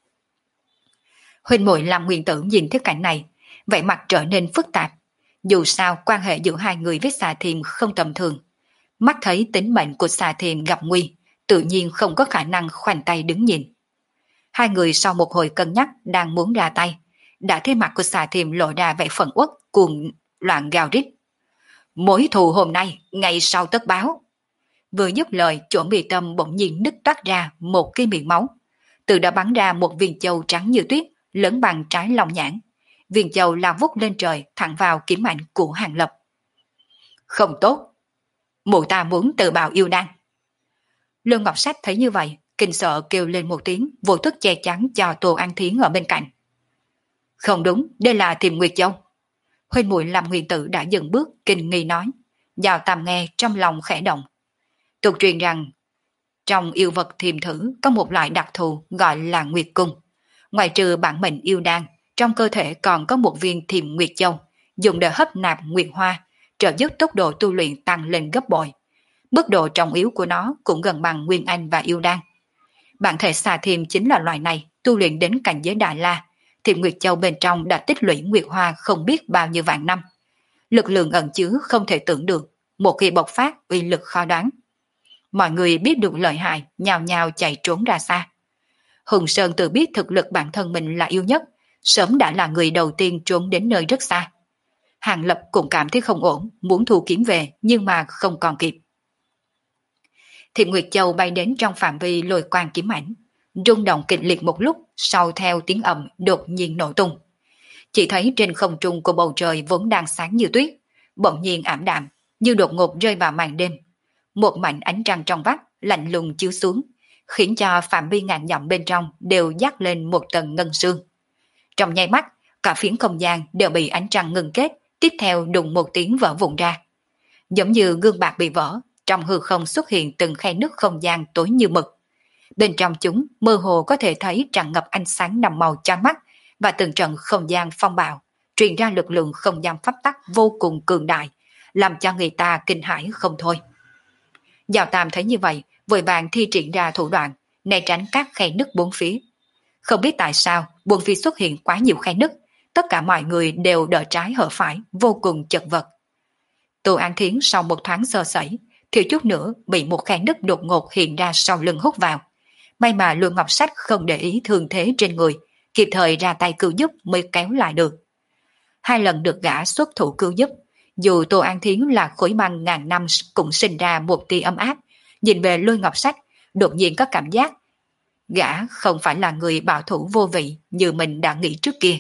Huynh muội Lâm Nguyên Tử nhìn thấy cảnh này, vẻ mặt trở nên phức tạp. Dù sao quan hệ giữa hai người với Xà Thiềm không tầm thường, mắt thấy tính mệnh của Xà Thiềm gặp nguy, tự nhiên không có khả năng khoanh tay đứng nhìn. Hai người sau một hồi cân nhắc đang muốn ra tay, đã thấy mặt của Xà Thiềm lộ ra vẻ phẫn uất, cuồng loạn gào rít. Mối thù hôm nay, ngày sau tất báo. Vừa dứt lời, chỗ mi tâm bỗng nhiên nứt toát ra một cái miệng máu, từ đó bắn ra một viên châu trắng như tuyết, lớn bằng trái lòng nhãn. Viên châu lao vút lên trời, thẳng vào kiếm ảnh của Hàng Lập. Không tốt, mụ ta muốn tự bào yêu đan. Lương Ngọc Sách thấy như vậy, kinh sợ kêu lên một tiếng, vô thức che chắn cho Tô An Thiến ở bên cạnh. Không đúng, đây là Thiềm Nguyệt Châu. Huynh muội Lâm Nguyên Tử đã dừng bước, kinh nghi nói. Giao Tam nghe trong lòng khẽ động. Tục truyền rằng trong yêu vật thiềm thử có một loại đặc thù gọi là Nguyệt Cung. Ngoài trừ bản mệnh yêu đan, trong cơ thể còn có một viên Thiềm Nguyệt Châu, dùng để hấp nạp nguyệt hoa, trợ giúp tốc độ tu luyện tăng lên gấp bội. Mức độ trọng yếu của nó cũng gần bằng Nguyên Anh và yêu đan. Bản thể xà thiềm chính là loại này, tu luyện đến cảnh giới Đại La. Thiềm Nguyệt Châu bên trong đã tích lũy Nguyệt Hoa không biết bao nhiêu vạn năm. Lực lượng ẩn chứa không thể tưởng được, một khi bộc phát uy lực khó đoán. Mọi người biết được lợi hại, nhào nhào chạy trốn ra xa. Hùng Sơn tự biết thực lực bản thân mình là yếu nhất, sớm đã là người đầu tiên trốn đến nơi rất xa. Hàng Lập cũng cảm thấy không ổn, muốn thu kiếm về nhưng mà không còn kịp. Thiểm Nguyệt Châu bay đến trong phạm vi lôi quang kiếm ảnh, rung động kịch liệt một lúc, sau theo tiếng ầm đột nhiên nổ tung. Chỉ thấy trên không trung của bầu trời vốn đang sáng như tuyết, bỗng nhiên ảm đạm, như đột ngột rơi vào màn đêm. Một mảnh ánh trăng trong vắt lạnh lùng chiếu xuống, khiến cho phạm vi ngàn dặm bên trong đều dắt lên một tầng ngân sương. Trong nháy mắt, cả phiến không gian đều bị ánh trăng ngừng kết, tiếp theo đùng một tiếng vỡ vụn ra. Giống như gương bạc bị vỡ, trong hư không xuất hiện từng khe nứt không gian tối như mực. Bên trong chúng mơ hồ có thể thấy tràn ngập ánh sáng nằm màu chói mắt và từng trận không gian phong bạo, truyền ra lực lượng không gian pháp tắc vô cùng cường đại, làm cho người ta kinh hãi không thôi. Giao Tam thấy như vậy, vội vàng thi triển ra thủ đoạn, né tránh các khe nứt bốn phía. Không biết tại sao, bốn phía xuất hiện quá nhiều khe nứt, tất cả mọi người đều đỡ trái hở phải, vô cùng chật vật. Tô An Thiến sau một thoáng sơ sẩy, thiếu chút nữa bị một khe nứt đột ngột hiện ra sau lưng hút vào. May mà Luân Ngọc Sách không để ý thương thế trên người, kịp thời ra tay cứu giúp mới kéo lại được. Hai lần được gã xuất thủ cứu giúp, dù Tô An Thiến là khối băng ngàn năm cũng sinh ra một tia ấm áp, nhìn về Luân Ngọc Sách, đột nhiên có cảm giác gã không phải là người bảo thủ vô vị như mình đã nghĩ trước kia.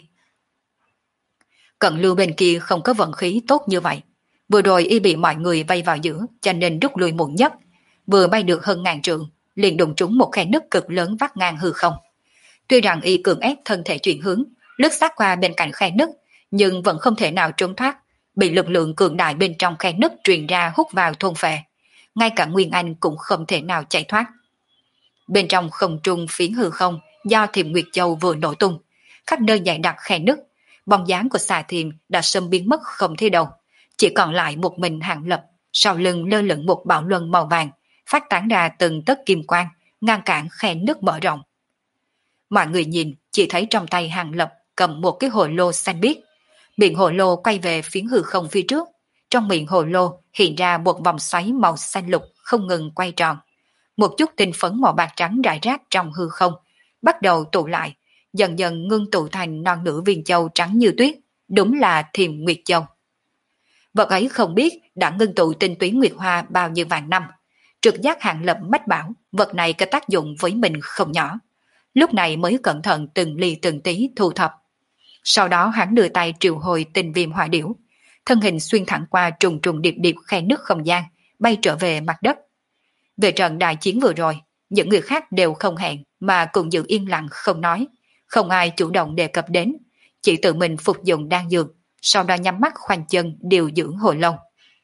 Cận Lưu bên kia không có vận khí tốt như vậy. Vừa rồi y bị mọi người vây vào giữa cho nên rút lui muộn nhất. Vừa bay được hơn ngàn trượng, liền đụng trúng một khe nứt cực lớn vắt ngang hư không. Tuy rằng y cường ép thân thể chuyển hướng, lướt sát qua bên cạnh khe nứt, nhưng vẫn không thể nào trốn thoát, bị lực lượng cường đại bên trong khe nứt truyền ra hút vào thôn phệ. Ngay cả Nguyên Anh cũng không thể nào chạy thoát. Bên trong không trung phiến hư không do Thiểm Nguyệt Châu vừa nổ tung, khắp nơi dày đặc khe nứt, bóng dáng của xà thiềm đã sớm biến mất không thấy đâu, chỉ còn lại một mình Hàng Lập, sau lưng lơ lửng một bảo luân màu vàng, phát tán ra từng tấc kim quang, ngăn cản khe nứt mở rộng. Mọi người nhìn, chỉ thấy trong tay Hàng Lập cầm một cái hồ lô xanh biếc, miệng hồ lô quay về phiến hư không phía trước, trong miệng hồ lô hiện ra một vòng xoáy màu xanh lục không ngừng quay tròn. Một chút tinh phấn màu bạc trắng rải rác trong hư không, bắt đầu tụ lại, dần dần ngưng tụ thành non nửa viên châu trắng như tuyết, đúng là Thiểm Nguyệt Châu. Vật ấy không biết đã ngưng tụ tinh túy Nguyệt Hoa bao nhiêu vạn năm. Trực giác Hàng Lập mách bảo vật này có tác dụng với mình không nhỏ. Lúc này mới cẩn thận từng ly từng tí thu thập. Sau đó hắn đưa tay triệu hồi tinh viêm hỏa điểu, thân hình xuyên thẳng qua trùng trùng điệp điệp khe nứt không gian, bay trở về mặt đất. Về trận đại chiến vừa rồi, những người khác đều không hẹn mà cùng giữ yên lặng không nói, không ai chủ động đề cập đến, chỉ tự mình phục dụng đan dược, sau đó nhắm mắt khoanh chân điều dưỡng hồi lâu.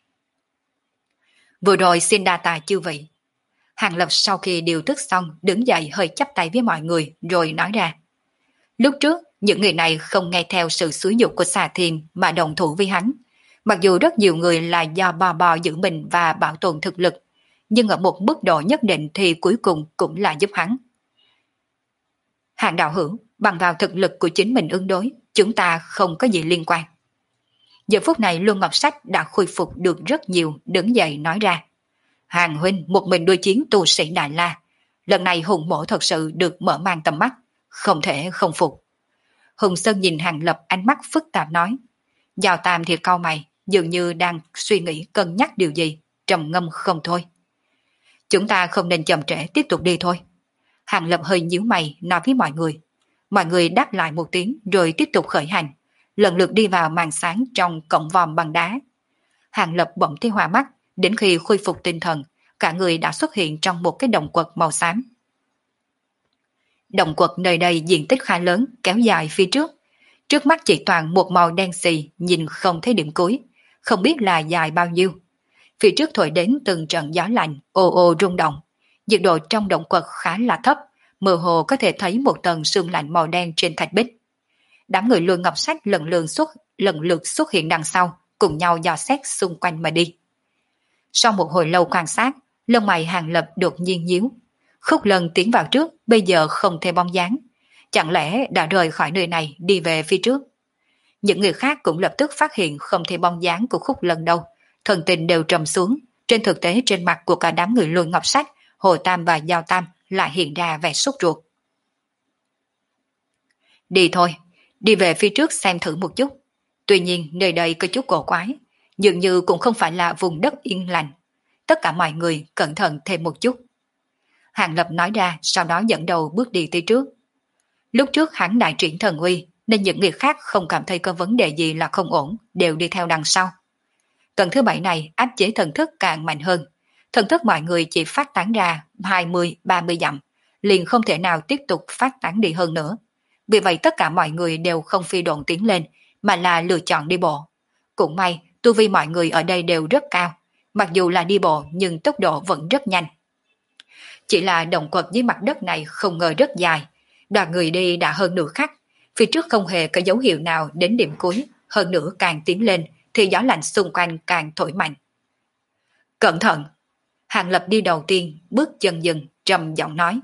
Vừa rồi xin đa tạ chư vị. Hàng Lập sau khi điều tức xong đứng dậy hơi chắp tay với mọi người rồi nói ra. Lúc trước, những người này không nghe theo sự xúi giục của xà thiềm mà đồng thủ với hắn. Mặc dù rất nhiều người là do bò giữ mình và bảo tồn thực lực, nhưng ở một mức độ nhất định thì cuối cùng cũng là giúp hắn. Hàng đạo hữu, bằng vào thực lực của chính mình ứng đối, chúng ta không có gì liên quan. Giờ phút này Luân Ngọc Sách đã khôi phục được rất nhiều, đứng dậy nói ra. Hàng huynh một mình đối chiến tu sĩ Đại La. Lần này Hùng Mỗ thật sự được mở mang tầm mắt, không thể không phục. Hùng Sơn nhìn Hàng Lập ánh mắt phức tạp nói. Giao Tam thì cau mày, dường như đang suy nghĩ cân nhắc điều gì, trầm ngâm không thôi. Chúng ta không nên chậm trễ, tiếp tục đi thôi. Hàng Lập hơi nhíu mày nói với mọi người. Mọi người đáp lại một tiếng rồi tiếp tục khởi hành, lần lượt đi vào màn sáng trong cổng vòm bằng đá. Hàng Lập bỗng thấy hoa mắt, đến khi khôi phục tinh thần, cả người đã xuất hiện trong một cái động quật màu xám. Động quật nơi đây diện tích khá lớn, kéo dài phía trước. Trước mắt chỉ toàn một màu đen xì, nhìn không thấy điểm cuối, không biết là dài bao nhiêu. Phía trước thổi đến từng trận gió lạnh, ồ ồ rung động. Nhiệt độ trong động quật khá là thấp, mơ hồ có thể thấy một tầng sương lạnh màu đen trên thạch bích. Đám người Luân Ngọc Sách lần lượt xuất hiện đằng sau, cùng nhau dò xét xung quanh mà đi. Sau một hồi lâu quan sát, lông mày Hàng Lập đột nhiên nhíu. Khúc Lân tiến vào trước, bây giờ không thấy bóng dáng. Chẳng lẽ đã rời khỏi nơi này đi về phía trước? Những người khác cũng lập tức phát hiện không thấy bóng dáng của Khúc Lân đâu. Thần tình đều trầm xuống. Trên thực tế trên mặt của cả đám người Lôi Ngọc Sách, Hồ Tam và Giao Tam lại hiện ra vẻ sốt ruột. Đi thôi, đi về phía trước xem thử một chút. Tuy nhiên nơi đây có chút cổ quái, dường như cũng không phải là vùng đất yên lành. Tất cả mọi người cẩn thận thêm một chút. Hàng Lập nói ra, sau đó dẫn đầu bước đi tới trước. Lúc trước hắn đại triển thần uy, nên những người khác không cảm thấy có vấn đề gì là không ổn, đều đi theo đằng sau. Tầng thứ 7 này áp chế thần thức càng mạnh hơn. Thần thức mọi người chỉ phát tán ra 20-30 dặm, liền không thể nào tiếp tục phát tán đi hơn nữa. Vì vậy tất cả mọi người đều không phi độn tiến lên, mà là lựa chọn đi bộ. Cũng may, tu vi mọi người ở đây đều rất cao, mặc dù là đi bộ nhưng tốc độ vẫn rất nhanh. Chỉ là động quật dưới mặt đất này không ngờ rất dài, đoàn người đi đã hơn nửa khắc, phía trước không hề có dấu hiệu nào đến điểm cuối, hơn nữa càng tiến lên thì gió lạnh xung quanh càng thổi mạnh. Cẩn thận! Hàng Lập đi đầu tiên, bước chân dừng, trầm giọng nói.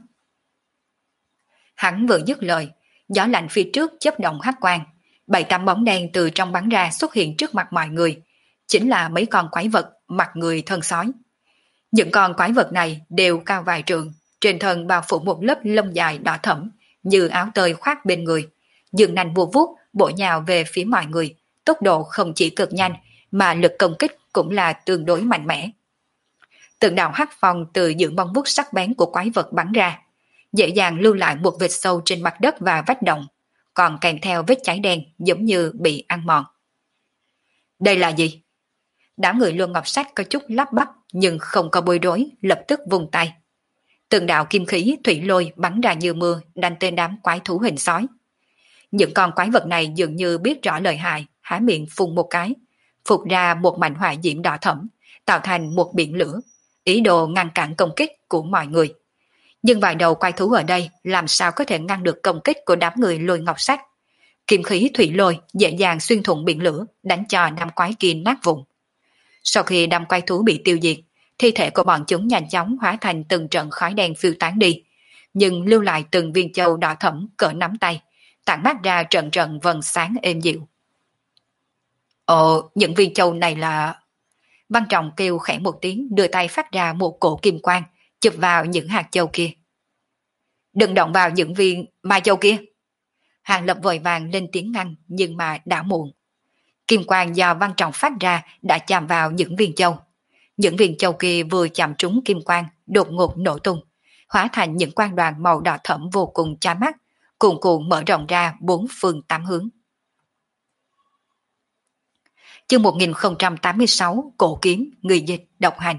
Hắn vừa dứt lời, gió lạnh phía trước chớp động hắc quang, 7-8 bóng đen từ trong bắn ra xuất hiện trước mặt mọi người, chính là mấy con quái vật mặt người thân sói. Những con quái vật này đều cao vài trượng, trên thân bao phủ một lớp lông dài đỏ thẫm, như áo tơi khoác bên người, dường nành vua vuốt bổ nhào về phía mọi người, tốc độ không chỉ cực nhanh mà lực công kích cũng là tương đối mạnh mẽ. Từng đạo hắc phong từ những bông vuốt sắc bén của quái vật bắn ra, dễ dàng lưu lại một vệt sâu trên mặt đất và vách động, còn kèm theo vết cháy đen giống như bị ăn mòn. Đây là gì? Đám người Luân Ngọc Sách có chút lắp bắp nhưng không có bối rối, lập tức vung tay. Từng đạo kim khí thủy lôi bắn ra như mưa đánh tên đám quái thú hình sói. Những con quái vật này dường như biết rõ lợi hại, há miệng phun một cái, phụt ra một mảnh hỏa diễm đỏ thẫm, tạo thành một biển lửa, ý đồ ngăn cản công kích của mọi người. Nhưng vài đầu quái thú ở đây làm sao có thể ngăn được công kích của đám người Lôi Ngọc Sách. Kim khí thủy lôi dễ dàng xuyên thủng biển lửa, đánh cho đám quái kia nát vụn. Sau khi đám quái thú bị tiêu diệt, thi thể của bọn chúng nhanh chóng hóa thành từng trận khói đen phiêu tán đi, nhưng lưu lại từng viên châu đỏ thẫm cỡ nắm tay, tản mát ra trận trận vầng sáng êm dịu. Ồ, những viên châu này là... Văn Trọng kêu khẽ một tiếng, đưa tay phát ra một cổ kim quang, chụp vào những hạt châu kia. Đừng động vào những viên mai châu kia. Hàng Lập vội vàng lên tiếng ngăn, nhưng mà đã muộn. Kim quang do Văn Trọng phát ra đã chạm vào những viên châu. Những viên châu kia vừa chạm trúng kim quang, đột ngột nổ tung, hóa thành những quang đoàn màu đỏ thẫm vô cùng chói mắt, cuồn cuộn mở rộng ra 4 phương 8 hướng. Chương 1086, Cổ Kiếm, người dịch, độc hành.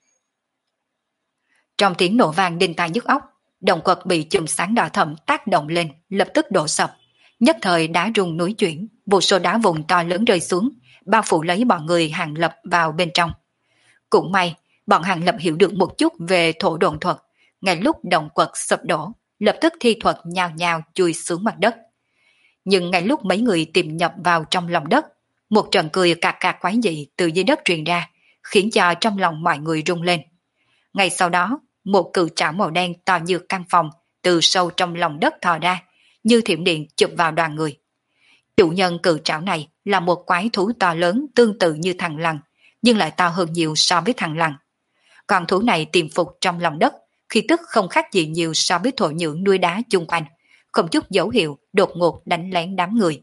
Trong tiếng nổ vang đinh tai nhức óc, động quật bị chùm sáng đỏ thẫm tác động lên, lập tức đổ sập. Nhất thời đá rung núi chuyển, vô số đá vụn to lớn rơi xuống, bao phủ lấy bọn người Hàng Lập vào bên trong. Cũng may, bọn Hàng Lập hiểu được một chút về thổ độn thuật, ngay lúc động quật sập đổ, lập tức thi thuật nhào nhào chui xuống mặt đất. Nhưng ngay lúc mấy người tìm nhập vào trong lòng đất, một trận cười cạc cạc quái dị từ dưới đất truyền ra, khiến cho trong lòng mọi người rung lên. Ngay sau đó, một cự trảo màu đen to như căn phòng từ sâu trong lòng đất thò ra, như thiểm điện chụp vào đoàn người. Chủ nhân cự trảo này là một quái thú to lớn tương tự như thằn lằn, nhưng lại to hơn nhiều so với thằn lằn. Con thú này tiềm phục trong lòng đất, khi tức không khác gì nhiều so với thổ nhưỡng nuôi đá chung quanh, không chút dấu hiệu đột ngột đánh lén đám người.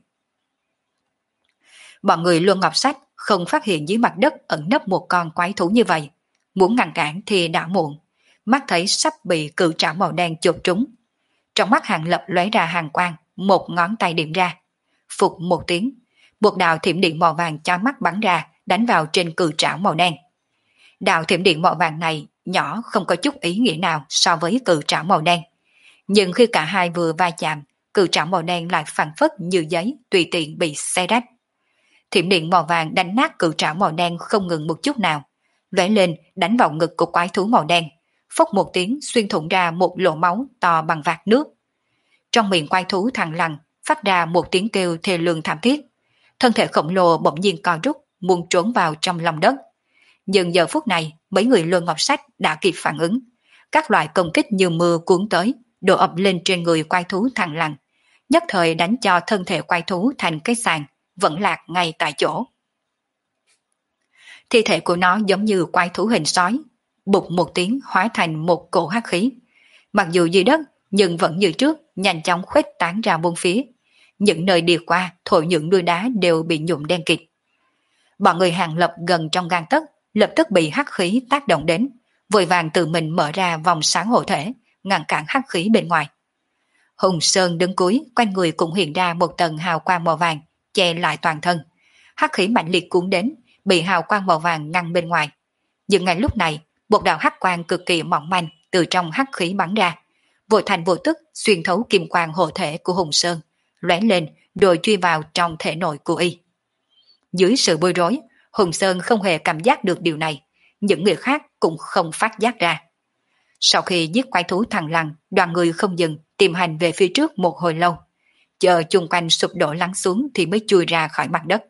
Bọn người Luân Ngọc Sách không phát hiện dưới mặt đất ẩn nấp một con quái thú như vậy, muốn ngăn cản thì đã muộn, mắt thấy sắp bị cự trảo màu đen chộp trúng. Trong mắt Hàng Lập lóe ra hàn quang, một ngón tay điểm ra. Phục một tiếng, một đạo thiểm điện màu vàng chói mắt bắn ra, đánh vào trên cự trảo màu đen. Đạo thiểm điện màu vàng này nhỏ không có chút ý nghĩa nào so với cự trảo màu đen. Nhưng khi cả hai vừa va chạm, cự trảo màu đen lại phảng phất như giấy tùy tiện bị xé rách. Thiểm điện màu vàng đánh nát cự trảo màu đen không ngừng một chút nào, lóe lên đánh vào ngực của quái thú màu đen, phốc một tiếng xuyên thủng ra một lỗ máu to bằng vạt nước. Trong miệng quái thú thằn lằn phát ra một tiếng kêu thê lương thảm thiết, thân thể khổng lồ bỗng nhiên co rút, muốn trốn vào trong lòng đất. Nhưng giờ phút này mấy người Luân Ngọc Sách đã kịp phản ứng, Các loại công kích như mưa cuốn tới, đổ ập lên trên người quái thú thằng lằn, nhất thời đánh cho thân thể quái thú thành cái sàn, vẫn lạc ngay tại chỗ. Thi thể của nó giống như quái thú hình sói, bụt một tiếng hóa thành một cổ hắc khí. Mặc dù dưới đất, nhưng vẫn như trước, nhanh chóng khuếch tán ra bốn phía. Những nơi đi qua, thổ những núi đá đều bị nhuộm đen kịt. Bọn người Hàng Lập gần trong gang tấc, lập tức bị hắc khí tác động đến, vội vàng tự mình mở ra vòng sáng hộ thể, ngăn cản hắc khí bên ngoài. Hùng Sơn đứng cuối, quanh người cũng hiện ra một tầng hào quang màu vàng, che lại toàn thân. Hắc khí mạnh liệt cuốn đến, bị hào quang màu vàng ngăn bên ngoài. Nhưng ngay lúc này, một đạo hắc quang cực kỳ mỏng manh từ trong hắc khí bắn ra, vô thành vô tức xuyên thấu kim quang hộ thể của Hùng Sơn, lóe lên rồi truy vào trong thể nội của y. Dưới sự bối rối, Hùng Sơn không hề cảm giác được điều này, những người khác cũng không phát giác ra. Sau khi giết quái thú thằng lằn, đoàn người không dừng tìm hành về phía trước một hồi lâu, chờ chung quanh sụp đổ lắng xuống thì mới chui ra khỏi mặt đất.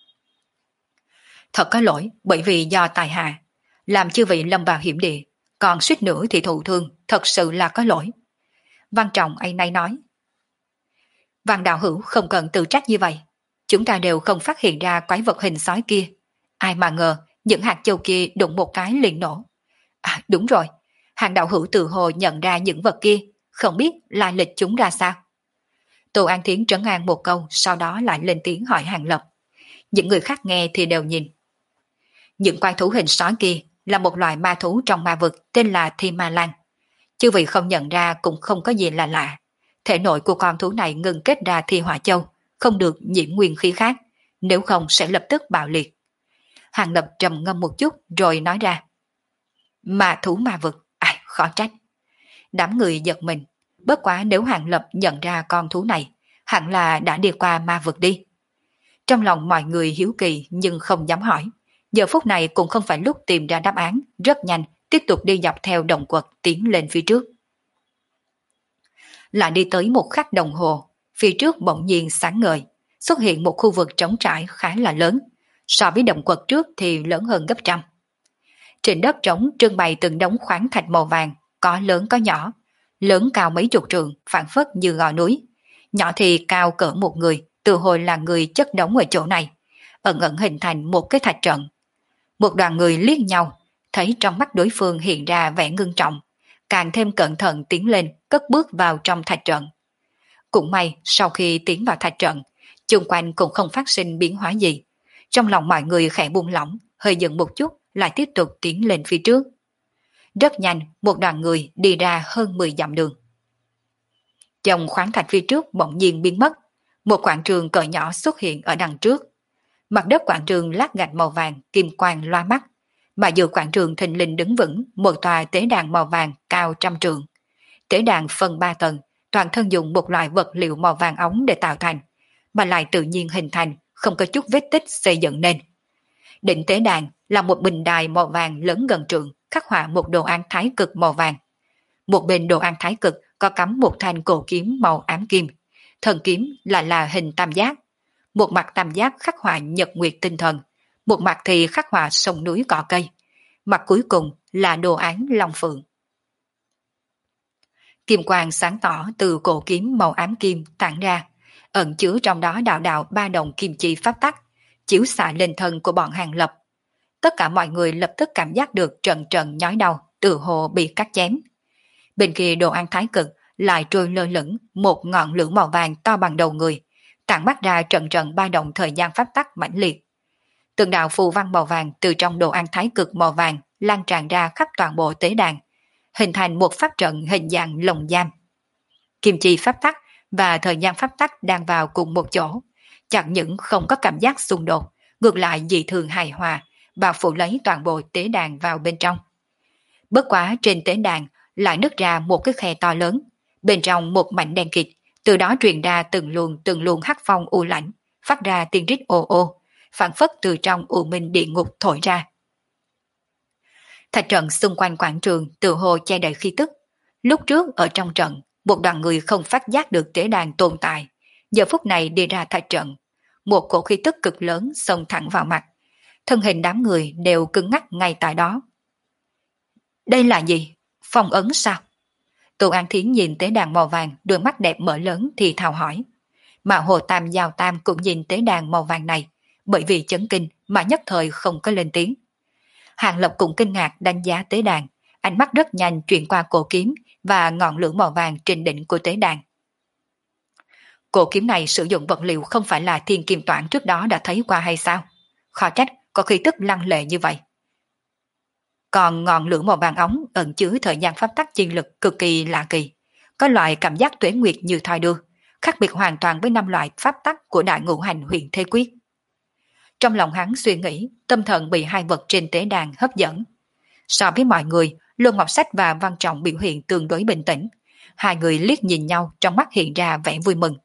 Thật có lỗi, bởi vì do tài hạ, làm chư vị lâm vào hiểm địa, còn suýt nữa thì thụ thương, thật sự là có lỗi. Văn Trọng ấy nay nói. Văn đạo hữu không cần tự trách như vậy, chúng ta đều không phát hiện ra quái vật hình sói kia. Ai mà ngờ, những hạt châu kia đụng một cái liền nổ. À đúng rồi, hàng đạo hữu tự hồ nhận ra những vật kia, không biết lai lịch chúng ra sao. Tô An Thiến trấn an một câu, sau đó lại lên tiếng hỏi Hàng Lập. Những người khác nghe thì đều nhìn. Những quái thú hình sói kia là một loại ma thú trong ma vực tên là Thi Ma Lan. Chư vị không nhận ra cũng không có gì là lạ. Thể nội của con thú này ngừng kết ra thi hỏa châu, không được nhiễm nguyên khí khác, nếu không sẽ lập tức bạo liệt. Hàng Lập trầm ngâm một chút rồi nói ra. Ma thú ma vực, ai khó trách. Đám người giật mình, bất quá nếu Hàng Lập nhận ra con thú này, hẳn là đã đi qua ma vực đi. Trong lòng mọi người hiếu kỳ nhưng không dám hỏi. Giờ phút này cũng không phải lúc tìm ra đáp án, rất nhanh tiếp tục đi dọc theo động quật tiến lên phía trước. Lại đi tới một khắc đồng hồ, phía trước bỗng nhiên sáng ngời, xuất hiện một khu vực trống trải khá là lớn, so với động quật trước thì lớn hơn gấp trăm. Trên đất trống trưng bày từng đống khoáng thạch màu vàng, có lớn có nhỏ, lớn cao mấy chục trượng, phảng phất như gò núi, nhỏ thì cao cỡ một người, tự hồi là người chất đống ở chỗ này, ẩn ẩn hình thành một cái thạch trận. Một đoàn người liếc nhau, thấy trong mắt đối phương hiện ra vẻ ngưng trọng, càng thêm cẩn thận tiến lên, cất bước vào trong thạch trận. Cũng may, sau khi tiến vào thạch trận, chung quanh cũng không phát sinh biến hóa gì. Trong lòng mọi người khẽ buông lỏng, hơi dừng một chút, lại tiếp tục tiến lên phía trước. Rất nhanh, một đoàn người đi ra hơn 10 dặm đường. Dòng khoáng thạch phía trước bỗng nhiên biến mất, một quảng trường cỡ nhỏ xuất hiện ở đằng trước. Mặt đất quảng trường lát gạch màu vàng, kim quang loa mắt, mà giữa quảng trường thình lình đứng vững một tòa tế đàn màu vàng cao trăm trượng. Tế đàn phân 3 tầng, toàn thân dùng một loại vật liệu màu vàng ống để tạo thành, mà lại tự nhiên hình thành, không có chút vết tích xây dựng nên. Đỉnh tế đàn là một bình đài màu vàng lớn gần trượng, khắc họa một đồ án thái cực màu vàng. Một bên đồ án thái cực có cắm một thanh cổ kiếm màu ám kim, thần kiếm là hình tam giác. Một mặt tam giác khắc họa nhật nguyệt tinh thần, một mặt thì khắc họa sông núi cỏ cây, mặt cuối cùng là đồ án long phượng. Kim quang sáng tỏ từ cổ kiếm màu ám kim tản ra, ẩn chứa trong đó đạo đạo ba đồng kim chi pháp tắc, chiếu xạ lên thân của bọn Hàng Lập. Tất cả mọi người lập tức cảm giác được trận trận nhói đau, tự hồ bị cắt chém. Bên kia đồ án thái cực lại trôi lơ lửng một ngọn lửa màu vàng to bằng đầu người, tản mắt ra trận trận ba động thời gian pháp tắc mãnh liệt. Từng đạo phù văn màu vàng từ trong đồ án thái cực màu vàng lan tràn ra khắp toàn bộ tế đàn, hình thành một pháp trận hình dạng lồng giam. Kim chi pháp tắc và thời gian pháp tắc đang vào cùng một chỗ, chẳng những không có cảm giác xung đột, ngược lại dị thường hài hòa, bao phủ lấy toàn bộ tế đàn vào bên trong. Bất quá trên tế đàn lại nứt ra một cái khe to lớn, bên trong một mảnh đen kịt, từ đó truyền ra từng luồng hắc phong u lãnh, phát ra tiếng rít ồ ồ, phản phất từ trong u minh địa ngục thổi ra. Thạch trận xung quanh quảng trường tự hồ che đầy khí tức. Lúc trước ở trong trận, một đoàn người không phát giác được tế đàn tồn tại, giờ phút này đi ra thạch trận, một cổ khí tức cực lớn xông thẳng vào mặt, thân hình đám người đều cứng ngắc ngay tại đó. Đây là gì? Phong ấn sao? Tô An Thiến nhìn tế đàn màu vàng, đôi mắt đẹp mở lớn thì thào hỏi. Mà Hồ Tam Giao Tam cũng nhìn tế đàn màu vàng này, bởi vì chấn kinh mà nhất thời không có lên tiếng. Hàng Lập cũng kinh ngạc đánh giá tế đàn, ánh mắt rất nhanh chuyển qua cổ kiếm và ngọn lửa màu vàng trên đỉnh của tế đàn. Cổ kiếm này sử dụng vật liệu không phải là thiên kim toản trước đó đã thấy qua hay sao? Khó trách có khí tức lăng lệ như vậy. Còn ngọn lửa màu vàng óng ẩn chứa thời gian pháp tắc chi lực cực kỳ lạ kỳ, có loại cảm giác tuế nguyệt như thoi đưa, khác biệt hoàn toàn với 5 loại pháp tắc của đại ngũ hành huyền thế quyết. Trong lòng hắn suy nghĩ, tâm thần bị hai vật trên tế đàn hấp dẫn. So với mọi người, Luân Ngọc Sách và Văn Trọng biểu hiện tương đối bình tĩnh. Hai người liếc nhìn nhau, trong mắt hiện ra vẻ vui mừng.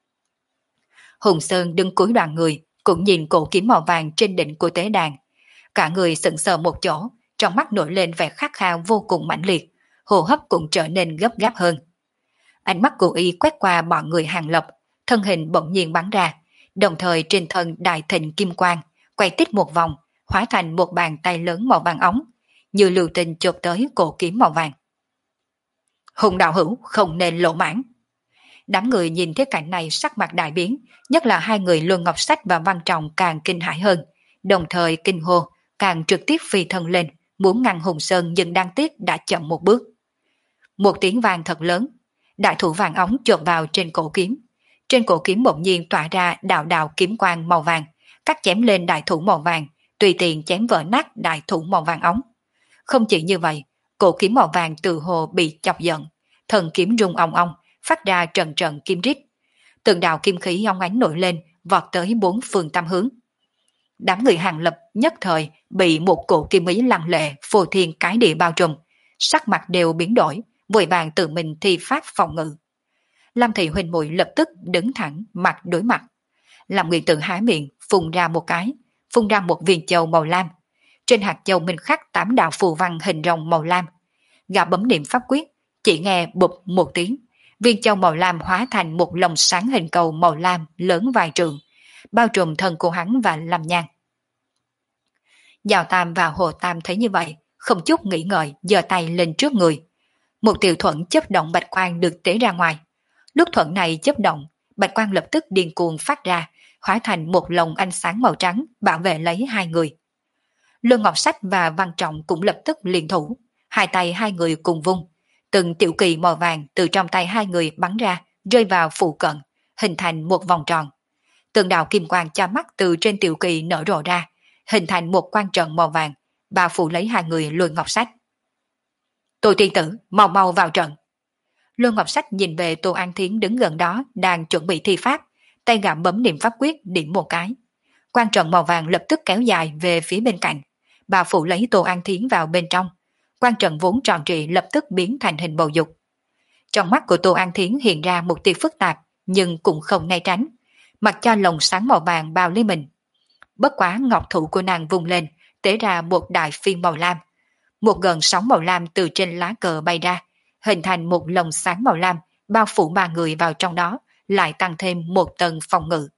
Hùng Sơn đứng cuối đoàn người, cũng nhìn cổ kiếm màu vàng trên đỉnh của tế đàn. Cả người sững sờ một chỗ, trong mắt nổi lên vẻ khát khao vô cùng mãnh liệt, hô hấp cũng trở nên gấp gáp hơn. Ánh mắt của y quét qua bọn người Hàng Lập, thân hình bỗng nhiên bắn ra, đồng thời trên thân đại thịnh kim quang, quay tít một vòng, hóa thành một bàn tay lớn màu vàng óng, như lưu tình chộp tới cổ kiếm màu vàng. Hùng đạo hữu không nên lộ mãn. Đám người nhìn thấy cảnh này sắc mặt đại biến, nhất là hai người Luân Ngọc Sách và Văn Trọng càng kinh hãi hơn, đồng thời kinh hô, càng trực tiếp phi thân lên, muốn ngăn Hùng Sơn nhưng đáng tiếc đã chậm một bước. Một tiếng vang thật lớn, đại thủ vàng óng chộp vào trên cổ kiếm. Trên cổ kiếm bỗng nhiên tỏa ra đạo đạo kiếm quang màu vàng, cắt chém lên đại thủ màu vàng, tùy tiện chém vỡ nát đại thủ màu vàng óng. Không chỉ như vậy, cổ kiếm màu vàng từ hồ bị chọc giận, thần kiếm rung ong ong, phát ra trận trận kim rít. Từng đạo kim khí óng ánh nổi lên, vọt tới bốn phương tam hướng. Đám người Hàng Lập nhất thời bị một cổ kim ý lăng lệ phô thiên cái địa bao trùm, sắc mặt đều biến đổi, vội vàng tự mình thi pháp phòng ngự. Lâm Thị huynh muội lập tức đứng thẳng mặt đối mặt. Lâm Nguyệt Tự há miệng phun ra một viên châu màu lam. Trên hạt châu minh khắc 8 đạo phù văn hình rồng màu lam. Gã bấm niệm pháp quyết, chỉ nghe bụp một tiếng, viên châu màu lam hóa thành một lồng sáng hình cầu màu lam lớn vài trượng, bao trùm thân của hắn và Lâm Nhan. Giao Tam và Hồ Tam thấy như vậy, không chút nghĩ ngợi giơ tay lên trước người. Một tiểu thuẫn chớp động bạch quang được tế ra ngoài. Lúc thuẫn này chớp động, bạch quang lập tức điên cuồng phát ra, hóa thành một lồng ánh sáng màu trắng bảo vệ lấy hai người. Luân Ngọc Sách và Văn Trọng cũng lập tức liên thủ, hai tay hai người cùng vung, từng tiểu kỳ màu vàng từ trong tay hai người bắn ra, rơi vào phụ cận, hình thành một vòng tròn. Từng đạo kim quang cha mắt từ trên tiểu kỳ nở rộ ra, hình thành một quan trận màu vàng, bao phủ lấy hai người Luân Ngọc Sách. Tô tiên tử, mau mau vào trận. Luân Ngọc Sách nhìn về Tô An Thiến đứng gần đó đang chuẩn bị thi pháp, tay gặm bấm niệm pháp quyết điểm một cái. Quan trận màu vàng lập tức kéo dài về phía bên cạnh, bao phủ lấy Tô An Thiến vào bên trong. Quan trận vốn tròn trịa lập tức biến thành hình bầu dục. Trong mắt của Tô An Thiến hiện ra một tia phức tạp, nhưng cũng không né tránh, mặc cho lồng sáng màu vàng bao lấy mình. Bất quá ngọc thủ của nàng vùng lên, tế ra một đại phiên màu lam. Một gần sóng màu lam từ trên lá cờ bay ra, hình thành một lồng sáng màu lam, bao phủ ba người vào trong đó, lại tăng thêm một tầng phòng ngự.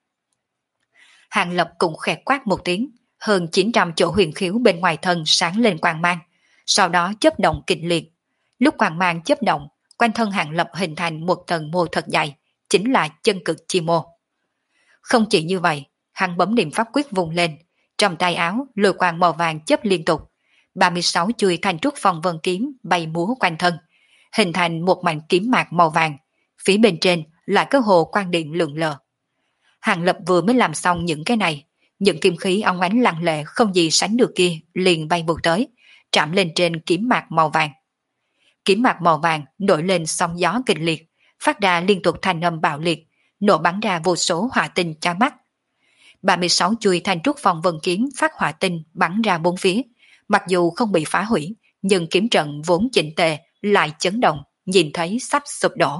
Hàng Lập cũng khẽ quát một tiếng, hơn 900 chỗ huyền khiếu bên ngoài thân sáng lên quang mang, sau đó chớp động kịch liệt. Lúc quang mang chớp động, quanh thân Hàng Lập hình thành một tầng mô thật dày, chính là chân cực chi mô. Không chỉ như vậy, hắn bấm niệm pháp quyết vùng lên, trong tay áo lôi quang màu vàng chớp liên tục, 36 chuôi thanh trúc phong vân kiếm bay múa quanh thân, hình thành một mảnh kiếm mạc màu vàng, phía bên trên lại có hồ quang điện lượn lờ. Hàng Lập vừa mới làm xong những cái này, những kim khí óng ánh lặng lệ không gì sánh được kia liền bay vụt tới, chạm lên trên kiếm mạc màu vàng. Kiếm mạc màu vàng nổi lên sóng gió kịch liệt, phát ra liên tục thanh âm bạo liệt, nổ bắn ra vô số hỏa tinh chói mắt. 36 chuôi thanh trúc phong vân kiếm phát hỏa tinh bắn ra bốn phía, mặc dù không bị phá hủy, nhưng kiếm trận vốn chỉnh tề lại chấn động, nhìn thấy sắp sụp đổ.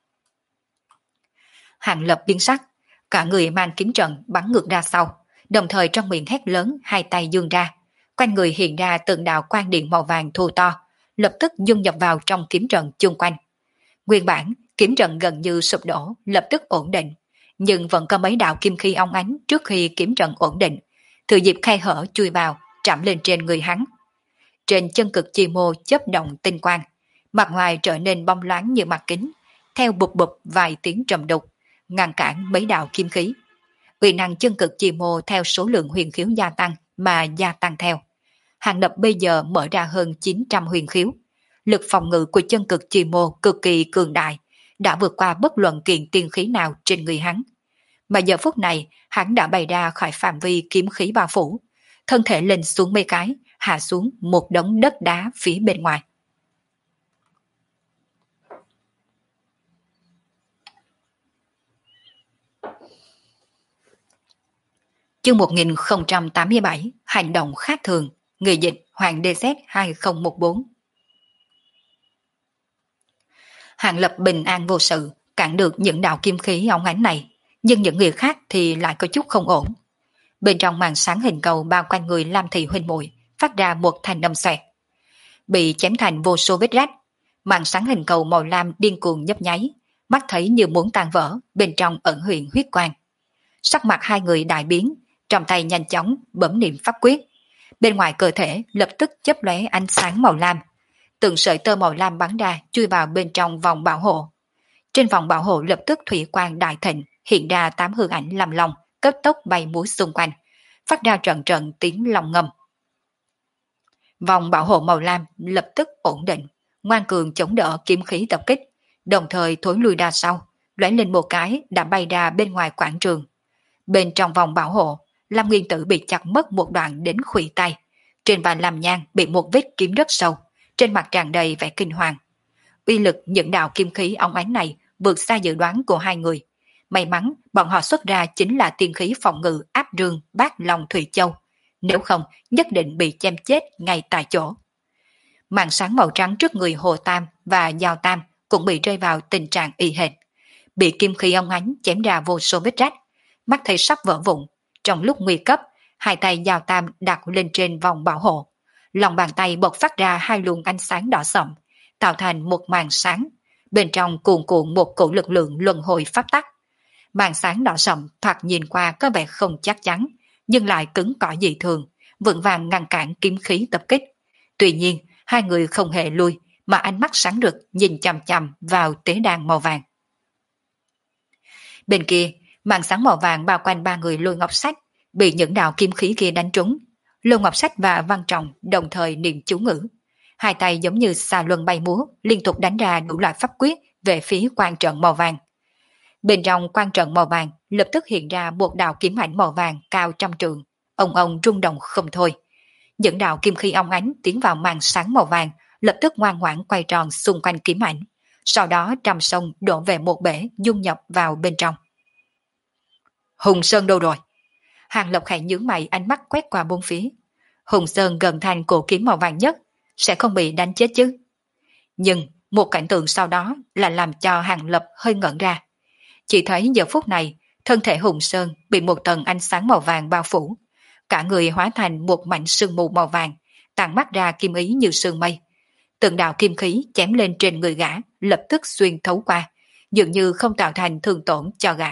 Hàng Lập biến sắc, cả người mang kiếm trận bắn ngược ra sau, đồng thời trong miệng hét lớn, hai tay giương ra, quanh người hiện ra từng đạo quang điện màu vàng thô to, lập tức dung nhập vào trong kiếm trận chung quanh. Nguyên bản kiếm trận gần như sụp đổ, lập tức ổn định, nhưng vẫn có mấy đạo kim khí óng ánh trước khi kiếm trận ổn định, thừa dịp khe hở chui vào, chạm lên trên người hắn. trên chân cực chi mô chớp động tinh quang, mặt ngoài trở nên bóng loáng như mặt kính, theo bụp bụp vài tiếng trầm đục, ngăn cản mấy đạo kim khí. Uy năng chân cực chi mô theo số lượng huyền khiếu gia tăng mà gia tăng theo. Hàng Lập bây giờ mở ra hơn 900 huyền khiếu. Lực phòng ngự của chân cực chi mô cực kỳ cường đại, đã vượt qua bất luận kiện tiên khí nào trên người hắn. Mà giờ phút này, hắn đã bay ra khỏi phạm vi kiếm khí bao phủ, thân thể lên xuống mấy cái, hạ xuống một đống đất đá phía bên ngoài. Chương 1087, hành động khác thường, người dịch Hoàng DZ 2014. Hàng Lập bình an vô sự, cản được những đạo kim khí óng ánh này, nhưng những người khác thì lại có chút không ổn. Bên trong màn sáng hình cầu bao quanh người Lam Thị huynh muội phát ra một thanh âm xoẹt, bị chém thành vô số vết rách. Màn sáng hình cầu màu lam điên cuồng nhấp nháy, mắt thấy như muốn tan vỡ, bên trong ẩn hiện huyết quang. Sắc mặt hai người đại biến, trong tay nhanh chóng bấm niệm pháp quyết, bên ngoài cơ thể lập tức chớp lóe ánh sáng màu lam, từng sợi tơ màu lam bắn ra chui vào bên trong vòng bảo hộ. Trên vòng bảo hộ lập tức thủy quang đại thịnh, hiện ra 8 hư ảnh làm long, cấp tốc bay múa xung quanh, phát ra trận trận tiếng long ngâm. Vòng bảo hộ màu lam lập tức ổn định, ngoan cường chống đỡ kiếm khí tập kích, đồng thời thối lui ra sau, lóe lên một cái đã bay ra bên ngoài quảng trường. Bên trong vòng bảo hộ, Lam Nguyên Tử bị chặt mất một đoạn đến khuỷu tay, trên vai Lam Nhan bị một vết kiếm rất sâu, trên mặt tràn đầy vẻ kinh hoàng. Uy lực những đạo kim khí óng ánh này vượt xa dự đoán của hai người. May mắn bọn họ xuất ra chính là tiên khí phòng ngự áp rương bát long thủy châu, nếu không nhất định bị chém chết ngay tại chỗ. Màn sáng màu trắng trước người Hồ Tam và Giao Tam cũng bị rơi vào tình trạng y hệt, bị kim khí óng ánh chém ra vô số vết rách, mắt thấy sắp vỡ vụn. Trong lúc nguy cấp, hai tay Giao Tam đặt lên trên vòng bảo hộ, lòng bàn tay bộc phát ra hai luồng ánh sáng đỏ sậm, tạo thành một màn sáng, bên trong cuồn cuộn một cổ lực lượng luân hồi pháp tắc. Màn sáng đỏ sậm thoạt nhìn qua có vẻ không chắc chắn, nhưng lại cứng cỏi dị thường, vững vàng ngăn cản kiếm khí tập kích. Tuy nhiên, hai người không hề lui, mà ánh mắt sáng rực nhìn chằm chằm vào tế đàn màu vàng. Bên kia, màn sáng màu vàng bao quanh ba người Lôi Ngọc Sách, bị những đạo kim khí kia đánh trúng. Lôi Ngọc Sách và Văn Trọng đồng thời niệm chú ngữ, hai tay giống như xà luân bay múa, liên tục đánh ra đủ loại pháp quyết về phía quan trận màu vàng. Bên trong quan trận màu vàng lập tức hiện ra một đạo kiếm ảnh màu vàng cao trăm trượng, ông rung động không thôi. Những đạo kim khí óng ánh tiến vào màn sáng màu vàng, lập tức ngoan ngoãn quay tròn xung quanh kiếm ảnh, sau đó trăm sông đổ về một bể, dung nhập vào bên trong. Hùng Sơn đâu rồi? Hàng Lập khẽ nhướng mày, ánh mắt quét qua bốn phía. Hùng Sơn gần thành cổ kiếm màu vàng nhất, sẽ không bị đánh chết chứ? Nhưng một cảnh tượng sau đó là làm cho Hàng Lập hơi ngẩn ra. Chỉ thấy giờ phút này, thân thể Hùng Sơn bị một tầng ánh sáng màu vàng bao phủ, cả người hóa thành một mảnh sương mù màu vàng, tàn mắt ra kim ý như sương mây. Từng đạo kim khí chém lên trên người gã, lập tức xuyên thấu qua, dường như không tạo thành thương tổn cho gã.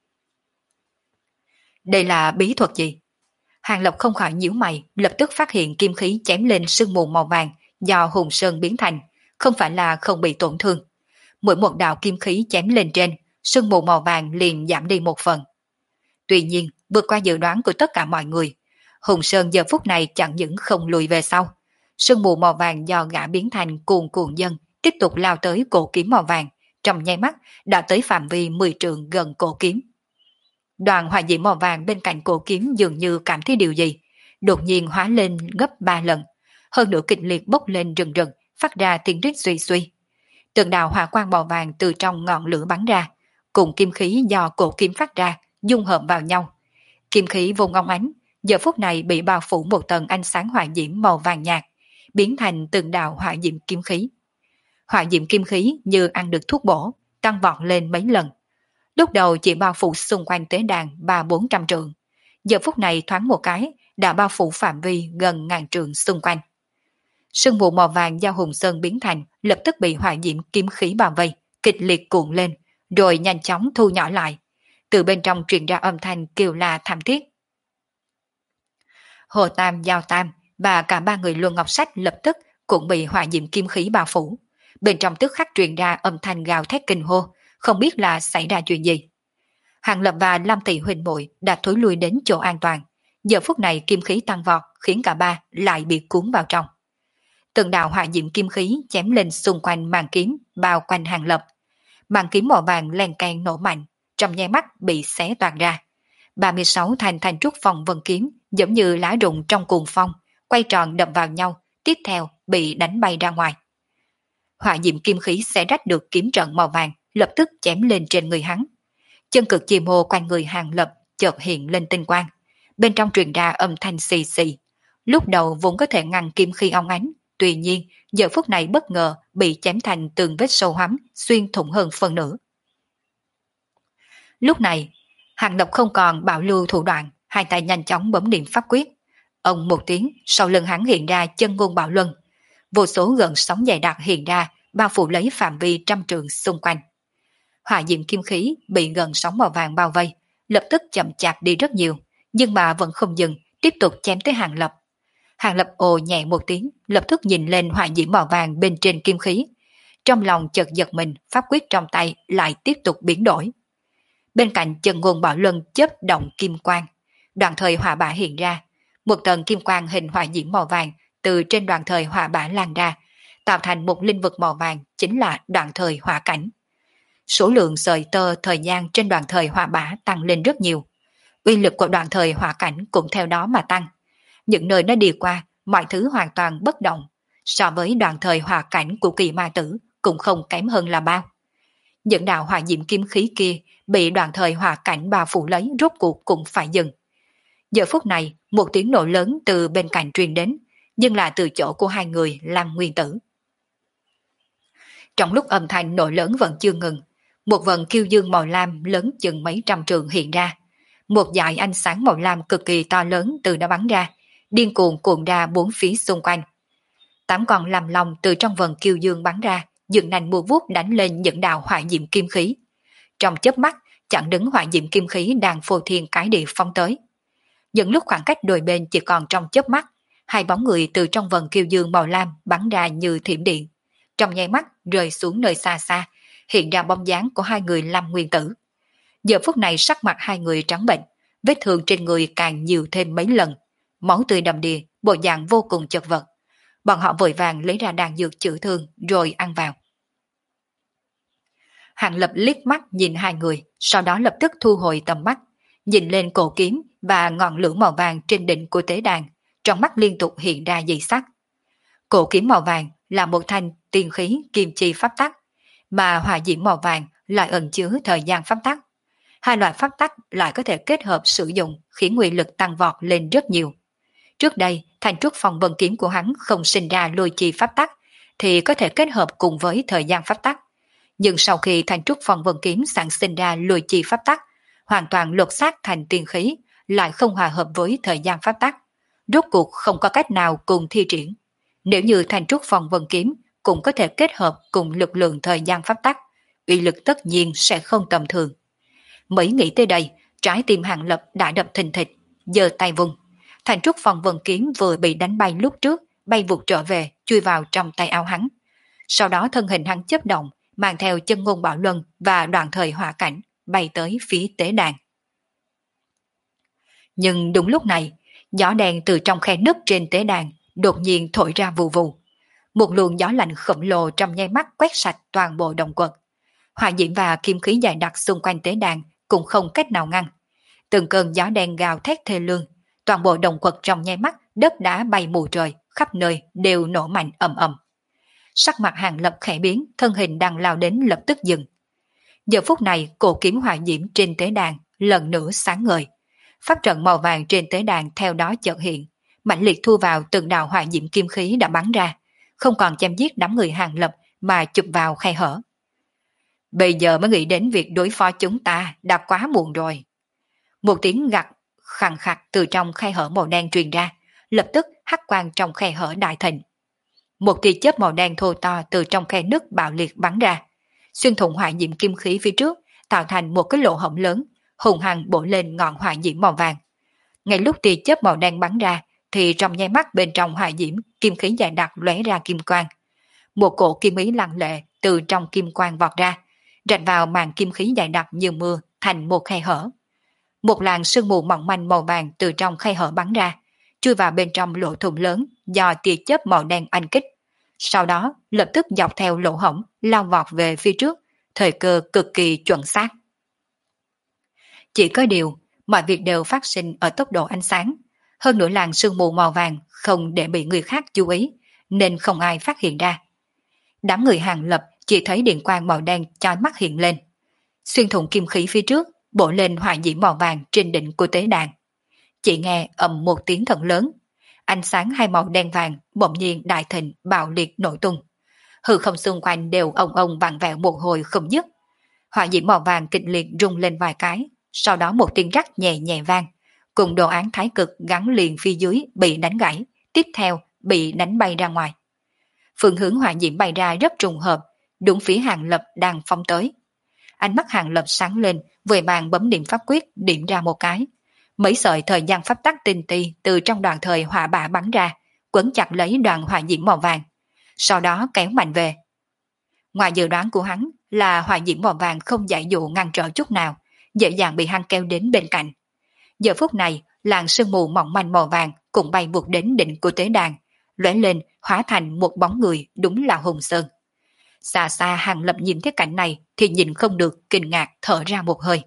Đây là bí thuật gì? Hàng Lập không khỏi nhíu mày, lập tức phát hiện kim khí chém lên sương mù màu vàng do Hùng Sơn biến thành, không phải là không bị tổn thương. Mỗi một đạo kim khí chém lên trên, sương mù màu vàng liền giảm đi một phần. Tuy nhiên, vượt qua dự đoán của tất cả mọi người, Hùng Sơn giờ phút này chẳng những không lùi về sau. Sương mù màu vàng do gã biến thành cuồn cuộn dân, tiếp tục lao tới cổ kiếm màu vàng, trong nháy mắt đã tới phạm vi 10 trượng gần cổ kiếm. Đoàn hỏa diễm màu vàng bên cạnh cổ kiếm dường như cảm thấy điều gì, đột nhiên hóa lên gấp 3 lần, hơn nữa kịch liệt bốc lên rừng rừng, phát ra tiếng rít suy suy. Từng đạo hỏa quang màu vàng từ trong ngọn lửa bắn ra, cùng kim khí do cổ kiếm phát ra, dung hợp vào nhau. Kim khí vô ngông ánh, giờ phút này bị bao phủ một tầng ánh sáng hỏa diễm màu vàng nhạt, biến thành từng đạo hỏa diễm kim khí. Hỏa diễm kim khí như ăn được thuốc bổ, tăng vọt lên mấy lần. Lúc đầu chỉ bao phủ xung quanh tế đàn 300-400 trượng, giờ phút này thoáng một cái đã bao phủ phạm vi gần 1000 trượng xung quanh. Sương mù màu vàng do Hùng Sơn biến thành lập tức bị hỏa diễm kim khí bao vây, kịch liệt cuộn lên, rồi nhanh chóng thu nhỏ lại. Từ bên trong truyền ra âm thanh kêu la thảm thiết. Hồ Tam, Giao Tam và cả ba người Luân Ngọc Sách lập tức cũng bị hỏa diệm kim khí bao phủ. Bên trong tức khắc truyền ra âm thanh gào thét kinh hô, không biết là xảy ra chuyện gì. Hàng Lập và Lam Tỷ huynh muội đã thối lui đến chỗ an toàn. Giờ phút này kim khí tăng vọt khiến cả ba lại bị cuốn vào trong. Từng đạo hỏa diệm kim khí chém lên xung quanh màn kiếm bao quanh Hàng Lập. Màn kiếm màu vàng len keng nổ mạnh, trong nháy mắt bị xé toạc ra. 36 thanh trúc phong vân kiếm giống như lá rụng trong cuồng phong, quay tròn đập vào nhau, tiếp theo bị đánh bay ra ngoài. Hỏa diệm kim khí xé rách được kiếm trận màu vàng, lập tức chém lên trên người hắn. Chân cực chim hồ quanh người Hàng Lập chợt hiện lên tinh quang, bên trong truyền ra âm thanh xì xì. Lúc đầu vốn có thể ngăn kim khí óng ánh, tuy nhiên giờ phút này bất ngờ bị chém thành từng vết sâu hoắm, xuyên thủng hơn phần nửa. Lúc này Hàng Lập không còn bảo lưu thủ đoạn, hai tay nhanh chóng bấm niệm pháp quyết. Ông một tiếng, sau lưng hắn hiện ra chân ngôn bảo luân, vô số gợn sóng dày đặc hiện ra, bao phủ lấy phạm vi trăm trượng xung quanh. Hỏa diệm kim khí bị gợn sóng màu vàng bao vây, lập tức chậm chạp đi rất nhiều, nhưng mà vẫn không dừng, tiếp tục chém tới Hàng Lập. Hàng Lập ồ nhẹ một tiếng, lập tức nhìn lên hỏa diễm màu vàng bên trên kim khí. Trong lòng chợt giật mình, pháp quyết trong tay lại tiếp tục biến đổi. Bên cạnh chân ngôn bảo luân chớp động kim quang, đoạn thời hỏa bả hiện ra. Một tầng kim quang hình hỏa diễm màu vàng từ trên đoạn thời hỏa bả lan ra, tạo thành một linh vực màu vàng, chính là đoạn thời hỏa cảnh. Số lượng sợi tơ thời gian trên đoạn thời hỏa bả tăng lên rất nhiều. Uy lực của đoạn thời hỏa cảnh cũng theo đó mà tăng. Những nơi nó đi qua, mọi thứ hoàn toàn bất động. So với đoạn thời hỏa cảnh của kỳ ma tử cũng không kém hơn là bao. Những đạo hỏa diệm kim khí kia bị đoạn thời hỏa cảnh bao phủ lấy, rốt cuộc cũng phải dừng. Giờ phút này, một tiếng nổ lớn từ bên cạnh truyền đến, nhưng là từ chỗ của hai người Lam Nguyên Tử. Trong lúc âm thanh nổ lớn vẫn chưa ngừng, một vần kiêu dương màu lam lớn chừng mấy trăm trượng hiện ra. Một dải ánh sáng màu lam cực kỳ to lớn từ đó bắn ra, điên cuồng cuộn ra bốn phía xung quanh. 8 con lam long từ trong vần kiêu dương bắn ra, dựng nành mua vuốt đánh lên những đạo hỏa diệm kim khí. Trong chớp mắt, chặn đứng hỏa diệm kim khí đang phô thiên cái địa phong tới. Những lúc khoảng cách đôi bên chỉ còn trong chớp mắt, hai bóng người từ trong vần kiêu dương màu lam bắn ra như thiểm điện. Trong nháy mắt rơi xuống nơi xa xa, hiện ra bóng dáng của hai người Lam Nguyên Tử. Giờ phút này sắc mặt hai người trắng bệnh, vết thương trên người càng nhiều thêm mấy lần, máu tươi đầm đìa, bộ dạng vô cùng chật vật. Bọn họ vội vàng lấy ra đan dược chữa thương rồi ăn vào. Hàng Lập liếc mắt nhìn hai người, sau đó lập tức thu hồi tầm mắt, nhìn lên cổ kiếm và ngọn lửa màu vàng trên đỉnh của tế đàn, trong mắt liên tục hiện ra dị sắc. Cổ kiếm màu vàng là một thanh tiên khí kim chi pháp tắc, mà hỏa diễm màu vàng lại ẩn chứa thời gian pháp tắc. Hai loại pháp tắc lại có thể kết hợp sử dụng, khiến uy lực tăng vọt lên rất nhiều. Trước đây, thanh trúc phong vân kiếm của hắn không sinh ra lôi chi pháp tắc, thì có thể kết hợp cùng với thời gian pháp tắc. Nhưng sau khi thanh trúc phong vân kiếm sản sinh ra lôi chi pháp tắc, hoàn toàn lột xác thành tiên khí, lại không hòa hợp với thời gian pháp tắc. Rốt cuộc không có cách nào cùng thi triển. Nếu như thanh trúc phong vân kiếm cũng có thể kết hợp cùng lực lượng thời gian pháp tắc, uy lực tất nhiên sẽ không tầm thường. Mới nghĩ tới đây, trái tim Hàng Lập đã đập thình thịch, giơ tay vùng. Thanh trúc phong vân kiếm vừa bị đánh bay lúc trước, bay vụt trở về, chui vào trong tay áo hắn. Sau đó thân hình hắn chớp động, mang theo chân ngôn bảo luân và đoạn thời hỏa cảnh, bay tới phía tế đàn. Nhưng đúng lúc này, gió đen từ trong khe nứt trên tế đàn đột nhiên thổi ra vù vù. Một luồng gió lạnh khổng lồ trong nháy mắt quét sạch toàn bộ động quật. Hỏa diễm và kim khí dày đặc xung quanh tế đàn cũng không cách nào ngăn. Từng cơn gió đen gào thét thê lương, toàn bộ động quật trong nháy mắt đất đá bay mù trời, khắp nơi đều nổ mạnh ầm ầm. Sắc mặt Hàng Lập khẽ biến, thân hình đang lao đến lập tức dừng. Giờ phút này, cổ kiếm hỏa diễm trên tế đàn lần nữa sáng ngời. Pháp trận màu vàng trên tế đàn theo đó chợt hiện, mãnh liệt thu vào từng đạo hỏa diễm kim khí đã bắn ra, không còn chém giết đám người Hàng Lập mà chụp vào khe hở. Bây giờ mới nghĩ đến việc đối phó chúng ta đã quá muộn rồi. Một tiếng gặt khàn khặt từ trong khe hở màu đen truyền ra, lập tức hắc quang trong khe hở đại thịnh. Một tia chớp màu đen thô to từ trong khe nứt bạo liệt bắn ra, xuyên thủng hỏa diễm kim khí phía trước, tạo thành một cái lỗ hổng lớn, hùng hăng bổ lên ngọn hỏa diễm màu vàng. Ngay lúc tia chớp màu đen bắn ra, thì trong nháy mắt bên trong hỏa diễm, kim khí dài đặc lóe ra kim quang. Một cổ kim ý lặng lệ từ trong kim quang vọt ra, rạch vào màn kim khí dài đặc như mưa thành một khe hở. Một làn sương mù mỏng manh màu vàng từ trong khe hở bắn ra, chui vào bên trong lỗ thủng lớn do tia chớp màu đen oanh kích. Sau đó lập tức dọc theo lỗ hổng lao vọt về phía trước, thời cơ cực kỳ chuẩn xác. Chỉ có điều, mọi việc đều phát sinh ở tốc độ ánh sáng. Hơn nữa làn sương mù màu vàng không để bị người khác chú ý, nên không ai phát hiện ra. Đám người Hàng Lập chỉ thấy điện quang màu đen chói mắt hiện lên. Xuyên thủng kim khí phía trước, bổ lên hỏa diễm màu vàng trên đỉnh của tế đàn. Chỉ nghe ầm một tiếng thật lớn, ánh sáng hai màu đen vàng bỗng nhiên đại thịnh bạo liệt nổ tung. Hư không xung quanh đều ong ong vặn vẹo một hồi không dứt. Hỏa diễm màu vàng kịch liệt rung lên vài cái, sau đó một tiếng rắc nhẹ nhẹ vang, cùng đồ án thái cực gắn liền phía dưới bị đánh gãy, tiếp theo bị đánh bay ra ngoài. Phương hướng hỏa diễm bay ra rất trùng hợp, đúng phía Hàng Lập đang phóng tới. Ánh mắt Hàng Lập sáng lên, vội vàng bấm điểm pháp quyết điểm ra một cái. Mấy sợi thời gian pháp tắc tinh ti từ trong đoàn thời hỏa bả bắn ra, quấn chặt lấy đoàn hỏa diễm màu vàng, sau đó kéo mạnh về. Ngoài dự đoán của hắn là hỏa diễm màu vàng không giải dụ ngăn trở chút nào, dễ dàng bị hắn kéo đến bên cạnh. Giờ phút này, làn sương mù mỏng manh màu vàng cũng bay vụt đến đỉnh của tế đàn, lóe lên hóa thành một bóng người, đúng là Hùng Sơn. Xa xa Hàng Lập nhìn thấy cảnh này thì nhìn không được, kinh ngạc thở ra một hơi.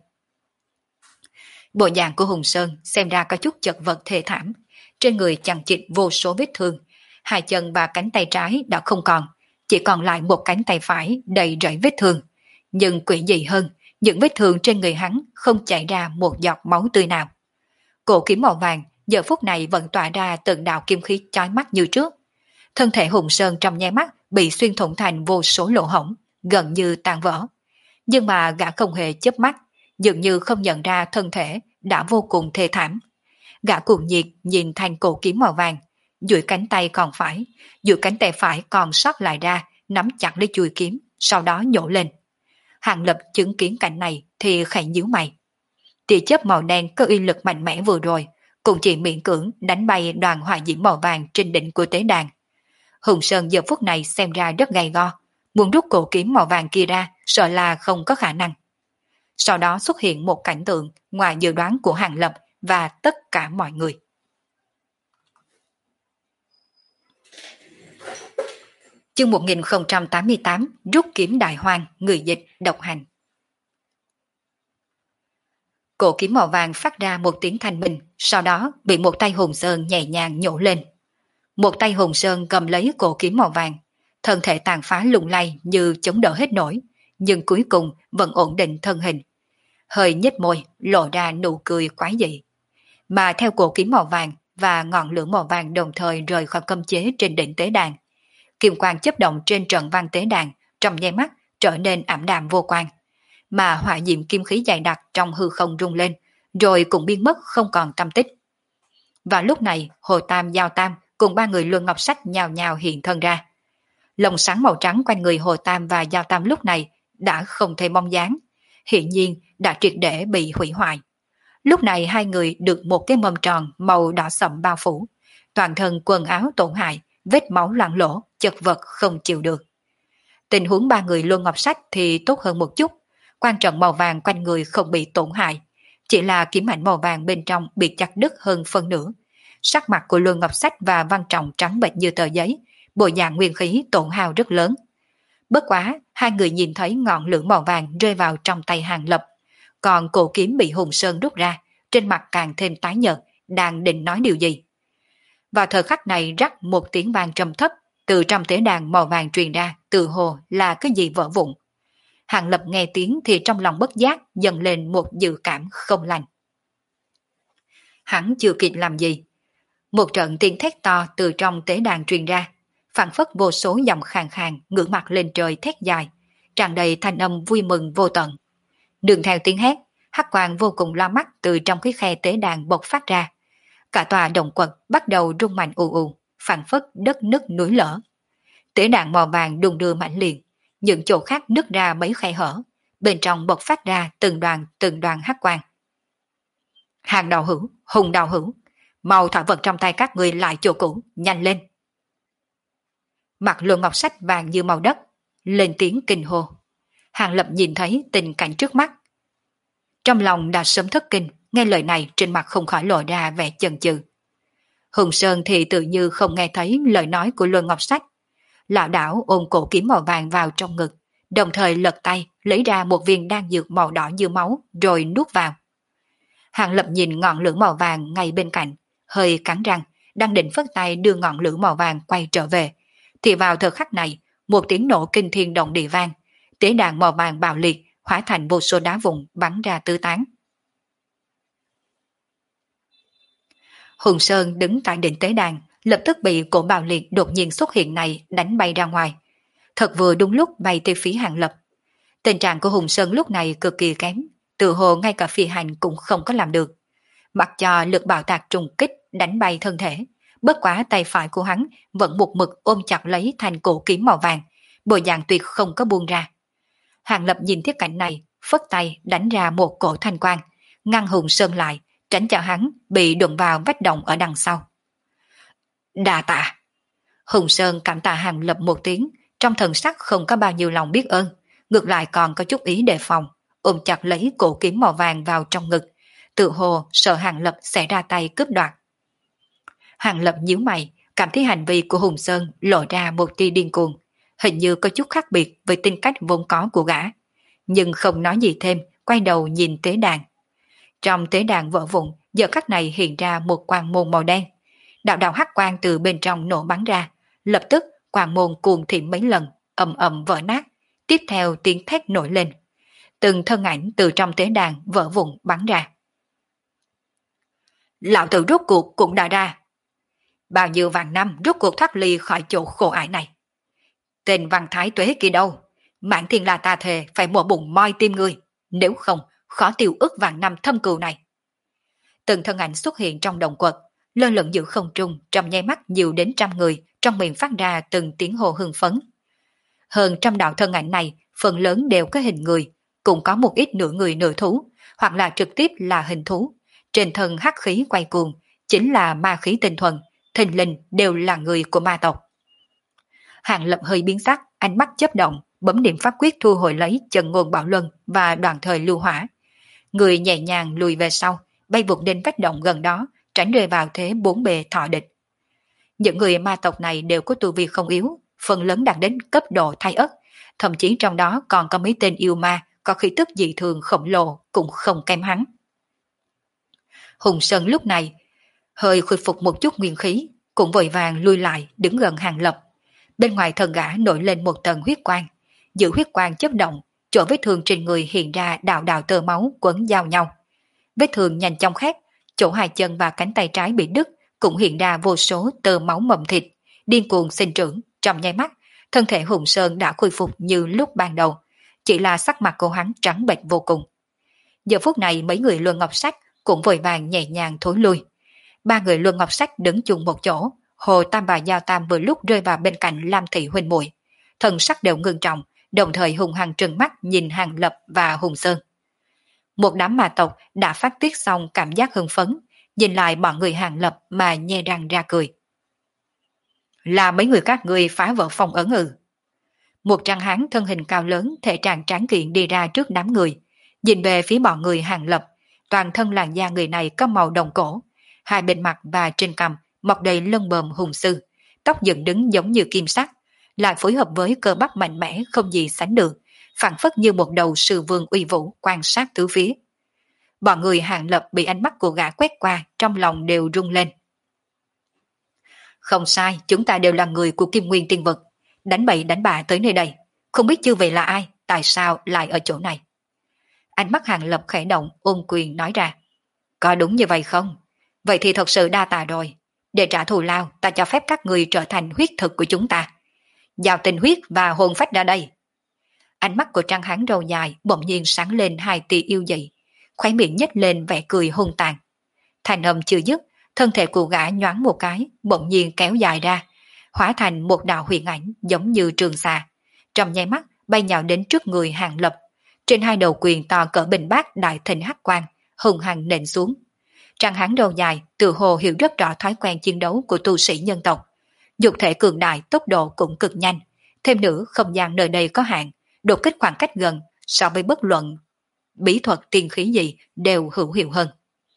Bộ dạng của Hùng Sơn xem ra có chút chật vật thê thảm, trên người chằng chịt vô số vết thương, hai chân và cánh tay trái đã không còn, chỉ còn lại một cánh tay phải đầy rẫy vết thương. Nhưng quỷ dị hơn, những vết thương trên người hắn không chảy ra một giọt máu tươi nào. Cổ kiếm màu vàng giờ phút này vẫn tỏa ra từng đạo kim khí chói mắt như trước. Thân thể Hùng Sơn trong nháy mắt bị xuyên thủng thành vô số lỗ hổng, gần như tan vỡ. Nhưng mà gã không hề chớp mắt, dường như không nhận ra thân thể đã vô cùng thê thảm. Gã cuồng nhiệt nhìn thanh cổ kiếm màu vàng, duỗi cánh tay phải còn sót lại ra, nắm chặt lấy chuôi kiếm, sau đó nhổ lên. Hàng Lập chứng kiến cảnh này thì khẽ nhíu mày. Tia chớp màu đen có uy lực mạnh mẽ vừa rồi, cũng chỉ miễn cưỡng đánh bay đoàn hỏa diễm màu vàng trên đỉnh của tế đàn. Hùng Sơn giờ phút này xem ra rất gay go, muốn rút cổ kiếm màu vàng kia ra, sợ là không có khả năng. Sau đó xuất hiện một cảnh tượng ngoài dự đoán của Hàng Lập và tất cả mọi người. Chương 1088, rút kiếm đại hoang, người dịch độc hành. Cổ kiếm màu vàng phát ra một tiếng thanh minh, sau đó bị một tay Hùng Sơn nhẹ nhàng nhổ lên. Một tay Hùng Sơn cầm lấy cổ kiếm màu vàng, thân thể tàn phá lung lay như chống đỡ hết nổi, nhưng cuối cùng vẫn ổn định thân hình. Hơi nhếch môi, lộ ra nụ cười quái dị. Mà theo cổ kiếm màu vàng và ngọn lửa màu vàng đồng thời rời khỏi cấm chế trên đỉnh tế đàn, kim quang chớp động trên trận văn tế đàn trong nháy mắt trở nên ảm đạm vô quang, mà hỏa diệm kim khí dày đặc trong hư không rung lên, rồi cũng biến mất không còn tăm tích. Và lúc này, Hồ Tam, Giao Tam cùng ba người Luân Ngọc Sách nhào nhào hiện thân ra. Lồng sáng màu trắng quanh người Hồ Tam và Giao Tam lúc này đã không thấy bóng dáng, hiện nhiên đã triệt để bị hủy hoại. Lúc này hai người được một cái mâm tròn màu đỏ sậm bao phủ, toàn thân quần áo tổn hại, vết máu loang lỗ, chật vật không chịu được. Tình huống ba người Luân Ngọc Sách thì tốt hơn một chút, quan trọng màu vàng quanh người không bị tổn hại, chỉ là kiếm ảnh màu vàng bên trong bị chặt đứt hơn phân nửa. Sắc mặt của Luân Ngọc Sách và Văn Trọng trắng bệch như tờ giấy, bộ dạng nguyên khí tổn hao rất lớn. Bất quá, hai người nhìn thấy ngọn lửa màu vàng rơi vào trong tay Hàng Lập, còn cổ kiếm bị Hùng Sơn rút ra, trên mặt càng thêm tái nhợt, đang định nói điều gì. Vào thời khắc này rắc một tiếng vang trầm thấp, từ trong tế đàn màu vàng truyền ra, tự hồ là cái gì vỡ vụn. Hàng Lập nghe tiếng thì trong lòng bất giác dần lên một dự cảm không lành. Hắn chưa kịp làm gì, một trận tiếng thét to từ trong tế đàn truyền ra, phảng phất vô số dòng khàn khàn ngửa mặt lên trời thét dài, tràn đầy thanh âm vui mừng vô tận. Đường theo tiếng hét, hắc quang vô cùng lo mắt từ trong cái khe tế đàn bộc phát ra. Cả tòa động quật bắt đầu rung mạnh ù ù, phảng phất đất nứt núi lở. Tế đàn màu vàng đung đưa mãnh liệt, những chỗ khác nứt ra mấy khe hở, bên trong bộc phát ra từng đoàn hắc quang. Hàng đạo hữu, Hùng đạo hữu, mau thả vật trong tay các người lại chỗ cũ, nhanh lên. Mặt Luân Ngọc Sách vàng như màu đất, lên tiếng kinh hô. Hàng Lập nhìn thấy tình cảnh trước mắt. Trong lòng đã sớm thất kinh, nghe lời này trên mặt không khỏi lộ ra vẻ chần chừ. Hùng Sơn thì tự như không nghe thấy lời nói của Luân Ngọc Sách. Lão đảo ôm cổ kiếm màu vàng vào trong ngực, đồng thời lật tay lấy ra một viên đan dược màu đỏ như máu rồi nuốt vào. Hàng Lập nhìn ngọn lửa màu vàng ngay bên cạnh, hơi cắn răng, đang định phất tay đưa ngọn lửa màu vàng quay trở về. Thì vào thời khắc này, một tiếng nổ kinh thiên động địa vang, tế đàn màu vàng bạo liệt hóa thành vô số đá vụn bắn ra tứ tán. Hùng Sơn đứng tại đỉnh tế đàn, lập tức bị cổ bạo liệt đột nhiên xuất hiện này đánh bay ra ngoài. Thật vừa đúng lúc bay tới phía Hàng Lập. Tình trạng của Hùng Sơn lúc này cực kỳ kém, tự hồ ngay cả phi hành cũng không có làm được. Mặc cho lực bạo tạc trùng kích đánh bay thân thể, bất quá tay phải của hắn vẫn một mực ôm chặt lấy thanh cổ kiếm màu vàng, bộ dạng tuyệt không có buông ra. Hàng Lập nhìn thiết cảnh này, phất tay đánh ra một cổ thanh quang, ngăn Hùng Sơn lại, tránh cho hắn bị đụng vào vách động ở đằng sau. Đa tạ. Hùng Sơn cảm tạ Hàng Lập một tiếng, trong thần sắc không có bao nhiêu lòng biết ơn, ngược lại còn có chút ý đề phòng, ôm chặt lấy cổ kiếm màu vàng vào trong ngực, tự hồ sợ Hàng Lập sẽ ra tay cướp đoạt. Hàng Lập nhíu mày, cảm thấy hành vi của Hùng Sơn lộ ra một tia điên cuồng, hình như có chút khác biệt với tính cách vốn có của gã, nhưng không nói gì thêm, quay đầu nhìn tế đàn. Trong tế đàn vỡ vụn, giờ khắc này hiện ra một quang môn màu đen. Đạo đạo hắc quang từ bên trong nổ bắn ra, lập tức quang môn cuồng thiểm mấy lần, ầm ầm vỡ nát, tiếp theo tiếng thét nổi lên. Từng thân ảnh từ trong tế đàn vỡ vụn bắn ra. Lão tử rốt cuộc cũng đã ra. Bao nhiêu vạn năm rốt cuộc thoát ly khỏi chỗ khổ ải này. Tên Văn Thái Tuế kia đâu? Mãn Thiên La ta thề phải mổ bụng moi tim người, nếu không khó tiêu ức vạn năm thâm cừu này. Từng thân ảnh xuất hiện trong đồng quật, lơ lửng giữa không trung, trong nháy mắt nhiều đến trăm người, trong miệng phát ra từng tiếng hô hưng phấn. Hơn trăm đạo thân ảnh này, phần lớn đều có hình người, cũng có một ít nửa người nửa thú, hoặc là trực tiếp là hình thú. Trên thân hắc khí quay cuồng, chính là ma khí tinh thuần, thình lình đều là người của ma tộc. Hàng Lập hơi biến sắc, ánh mắt chớp động, bấm điểm pháp quyết thu hồi lấy Chân Ngôn Bảo Luân và Đoàn Thời Lưu Hỏa. Người nhẹ nhàng lùi về sau, bay vụt đến vách động gần đó, tránh rơi vào thế bốn bề thọ địch. Những người ma tộc này đều có tu vi không yếu, phần lớn đạt đến cấp độ thai ất, thậm chí trong đó còn có mấy tên yêu ma có khí tức dị thường khổng lồ cũng không kém hắn. Hùng Sơn lúc này hơi khôi phục một chút nguyên khí, cũng vội vàng lui lại đứng gần Hàng Lập. Bên ngoài thân gã nổi lên một tầng huyết quang, giữa huyết quang chớp động, chỗ vết thương trên người hiện ra đạo đạo tơ máu quấn giao nhau. Vết thương nhanh chóng khép, chỗ hai chân và cánh tay trái bị đứt cũng hiện ra vô số tơ máu mầm thịt, điên cuồng sinh trưởng. Trong nháy mắt, thân thể Hùng Sơn đã khôi phục như lúc ban đầu, chỉ là sắc mặt của hắn trắng bệch vô cùng. Giờ phút này mấy người Luân Ngọc Sách cũng vội vàng nhẹ nhàng thối lui. Ba người Luân Ngọc Sách đứng chung một chỗ, Hồ Tam và Giao Tam vừa lúc rơi vào bên cạnh Lam Thị huynh muội, thần sắc đều ngưng trọng, đồng thời hung hăng trừng mắt nhìn Hàng Lập và Hùng Sơn. Một đám ma tộc đã phát tiết xong cảm giác hưng phấn, nhìn lại bọn người Hàng Lập mà nhe răng ra cười. Là mấy người các ngươi phá vỡ phong ấn ư? Một trang hán thân hình cao lớn, thể trạng tráng kiện đi ra trước đám người, nhìn về phía bọn người Hàng Lập, toàn thân làn da người này có màu đồng cổ, hai bên mặt và trên cằm mọc đầy lông bờm hùng sư, tóc dựng đứng giống như kim sắc, lại phối hợp với cơ bắp mạnh mẽ không gì sánh được, phảng phất như một đầu sư vương uy vũ quan sát tứ phía. Bọn người Hàng Lập bị ánh mắt của gã quét qua, trong lòng đều rung lên. Không sai, chúng ta đều là người của Kim Nguyên Tiên Vực, đánh bậy đánh bạ tới nơi đây, không biết chư vị là ai, tại sao lại ở chỗ này? Ánh mắt Hàng Lập khẽ động, ôn quyền nói ra. Có đúng như vậy không? Vậy thì thật sự đa tạ rồi. Để trả thù lao, ta cho phép các người trở thành huyết thực của chúng ta. Giao tình huyết và hồn phách ra đây. Ánh mắt của Trang Hán râu dài bỗng nhiên sáng lên hai tia yêu dị, khóe miệng nhếch lên vẻ cười hung tàn. Thành âm chưa dứt, thân thể của gã nhoáng một cái, bỗng nhiên kéo dài ra, hóa thành một đạo huyền ảnh giống như trường xà. Trong nháy mắt bay nhào đến trước người Hàng Lập, trên hai đầu quyền to cỡ bình bát đại thịnh hắc quang, hùng hằng nện xuống. Trang hán đầu dài tự hồ hiểu rất rõ thói quen chiến đấu của tu sĩ nhân tộc. Dục thể cường đại, tốc độ cũng cực nhanh. Thêm nữa, không gian nơi đây có hạn, đột kích khoảng cách gần so với bất luận bí thuật tiên khí gì đều hữu hiệu hơn.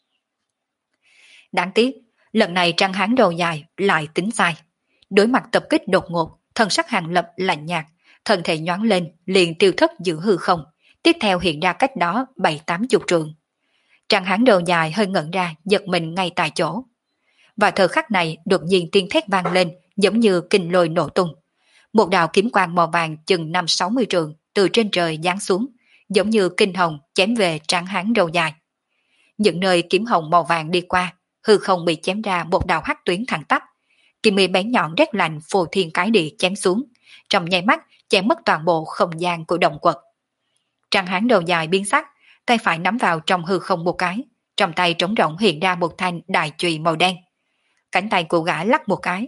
Đáng tiếc, lần này Trang hán đầu dài lại tính sai. Đối mặt tập kích đột ngột, thần sắc Hàng Lập lạnh nhạt, thân thể nhoáng lên, liền tiêu thất giữa hư không, tiếp theo hiện ra cách đó 7-80 trượng. Trang hán đầu dài hơi ngẩn ra, giật mình ngay tại chỗ. Và thời khắc này đột nhiên tiếng thét vang lên, giống như kinh lôi nổ tung. Một đạo kiếm quang màu vàng chừng 5-60 trượng từ trên trời giáng xuống, giống như kinh hồng chém về Trang hán đầu dài. Những nơi kiếm hồng màu vàng đi qua, hư không bị chém ra một đạo hắc tuyến thẳng tắp. Kim mi bén nhọn rét lạnh phô thiên cái địa chém xuống, trong nháy mắt chém mất toàn bộ không gian của động quật. Trang hán đầu dài biến sắc, tay phải nắm vào trong hư không một cái, trong tay trống rỗng hiện ra một thanh đại chùy màu đen. Cánh tay của gã lắc một cái,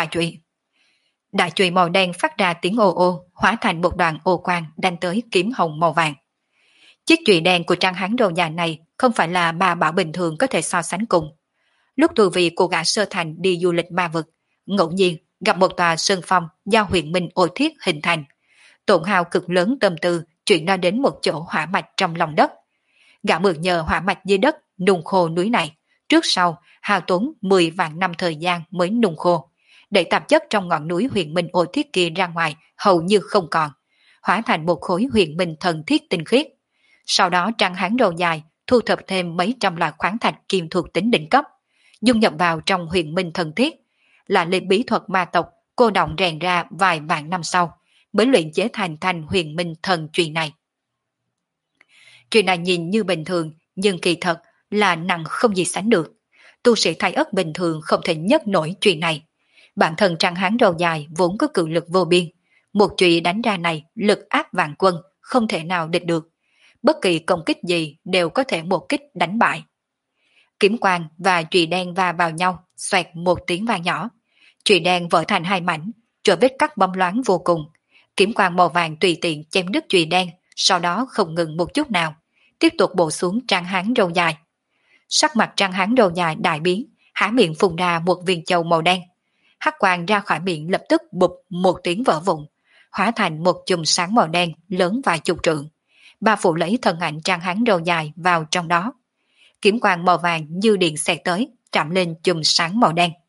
đại chùy màu đen phát ra tiếng ô ô, hóa thành một đoàn ô quang đánh tới kiếm hồng màu vàng. Chiếc chùy đen của Trang hán đầu dài này không phải là ma bảo bình thường có thể so sánh cùng. Lúc tu vi của gã sơ thành đi du lịch ma vực, ngẫu nhiên gặp một tòa sơn phong do huyền minh ô thiết hình thành, tổn hao cực lớn tâm tư chuyển nó đến một chỗ hỏa mạch trong lòng đất. Gã mượn nhờ hỏa mạch dưới đất nung khô núi này, trước sau hao tốn 10 vạn năm thời gian mới nung khô, để tạp chất trong ngọn núi huyền minh ô thiết kia ra ngoài hầu như không còn, hóa thành một khối huyền minh thần thiết tinh khiết. Sau đó Trang hán đầu dài thu thập thêm mấy trăm loại khoáng thạch kim thuộc tính đỉnh cấp, dung nhập vào trong huyền minh thần thiết, là lên bí thuật ma tộc cô động rèn ra vài vạn năm sau mới luyện chế thành huyền minh thần chùy này. Chùy này nhìn như bình thường, nhưng kỳ thật là nặng không gì sánh được. Tu sĩ thái ất bình thường không thể nhấc nổi chùy này. Bản thân Trang hán đầu dài vốn có cự lực vô biên, một chùy đánh ra này lực áp vạn quân, không thể nào địch được. Bất kỳ công kích gì đều có thể một kích đánh bại. Kiếm quang và chùy đen va vào nhau, xoẹt một tiếng vang nhỏ. Chùy đen vỡ thành hai mảnh, rồi vết cắt bóng loáng vô cùng. Kiếm quang màu vàng tùy tiện chém đứt chùy đen, sau đó không ngừng một chút nào, tiếp tục bổ xuống Trang hán đầu dài. Sắc mặt Trang hán đầu dài đại biến, há miệng phun ra một viên châu màu đen. Hắc quang ra khỏi miệng lập tức bụp một tiếng vỡ vụn, hóa thành một chùm sáng màu đen lớn vài chục trượng, bao phủ lấy thân ảnh Trang hán đầu dài vào trong đó. Kiếm quang màu vàng như điện xẹt tới, chạm lên chùm sáng màu đen.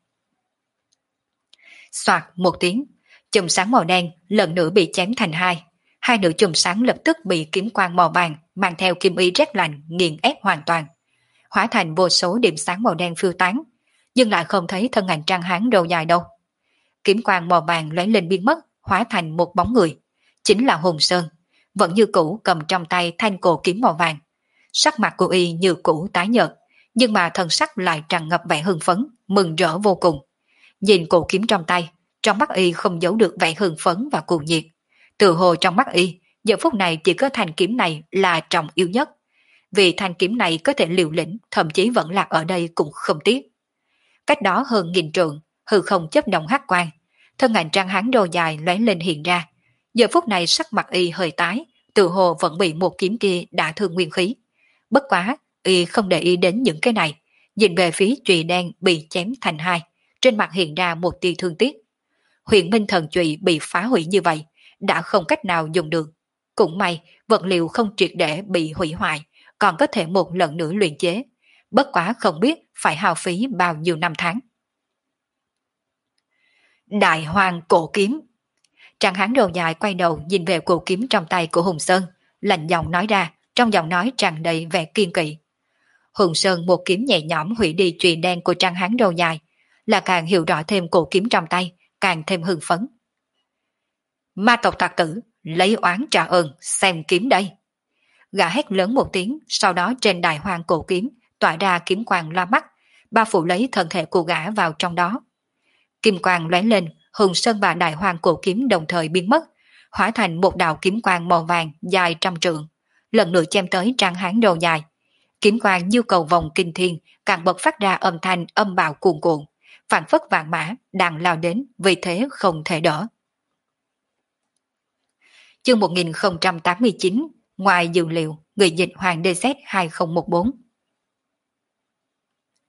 Soạt một tiếng, chùm sáng màu đen lần nữa bị chém thành hai nửa chùm sáng lập tức bị kiếm quang màu vàng mang theo kim ý rét lạnh nghiền ép hoàn toàn, hóa thành vô số điểm sáng màu đen phiêu tán, nhưng lại không thấy thân ảnh Trang hán đầu dài đâu. Kiếm quang màu vàng lóe lên biến mất, hóa thành một bóng người, chính là Hùng Sơn, vẫn như cũ cầm trong tay thanh cổ kiếm màu vàng. Sắc mặt của y như cũ tái nhợt, nhưng mà thần sắc lại tràn ngập vẻ hưng phấn, mừng rỡ vô cùng. Nhìn cổ kiếm trong tay, trong mắt y không giấu được vẻ hưng phấn và cuồng nhiệt. Từ hồ trong mắt y, giờ phút này chỉ có thanh kiếm này là trọng yếu nhất. Vì thanh kiếm này có thể liều lĩnh, thậm chí vẫn lạc ở đây cũng không tiếc. Cách đó hơn 1000 trượng, hư không chấp động hắc quang, thân ảnh Trang hán đầu dài lóe lên hiện ra. Giờ phút này sắc mặt y hơi tái, từ hồ vẫn bị một kiếm kia đả thương nguyên khí. Bất quá, y không để ý đến những cái này, nhìn về phía chùy đen bị chém thành hai, trên mặt hiện ra một tia thương tiếc. Huyền minh thần chùy bị phá hủy như vậy, đã không cách nào dùng được. Cũng may, vật liệu không triệt để bị hủy hoại, còn có thể một lần nữa luyện chế. Bất quá không biết phải hao phí bao nhiêu năm tháng. Đại hoàng cổ kiếm. Trang hán đầu dài quay đầu nhìn về cổ kiếm trong tay của Hùng Sơn, lạnh giọng nói ra, trong giọng nói tràn đầy vẻ kiên kỵ. Hùng Sơn một kiếm nhẹ nhõm hủy đi chùy đen của Trang hán đầu dài, là càng hiểu rõ thêm cổ kiếm trong tay, càng thêm hưng phấn. Ma tộc tặc tử, lấy oán trả ơn, xem kiếm đây. Gã hét lớn một tiếng, sau đó trên đại hoàng cổ kiếm tỏa ra kiếm quang loa mắt, bao phủ lấy thân thể của gã vào trong đó. Kim quang lóe lên, Hùng Sơn và đại hoàng cổ kiếm đồng thời biến mất, hóa thành một đạo kiếm quang màu vàng dài trăm trượng, lần nữa chém tới Trang hán đầu dài. Kiếm quang như cầu vòng kinh thiên, càng bật phát ra âm thanh âm bạo cuồn cuộn, phản phất vạn mã đang lao đến, vì thế không thể đỡ. Chương 1089, ngoài dữ liệu, người dịch Hoàng DZ 2014.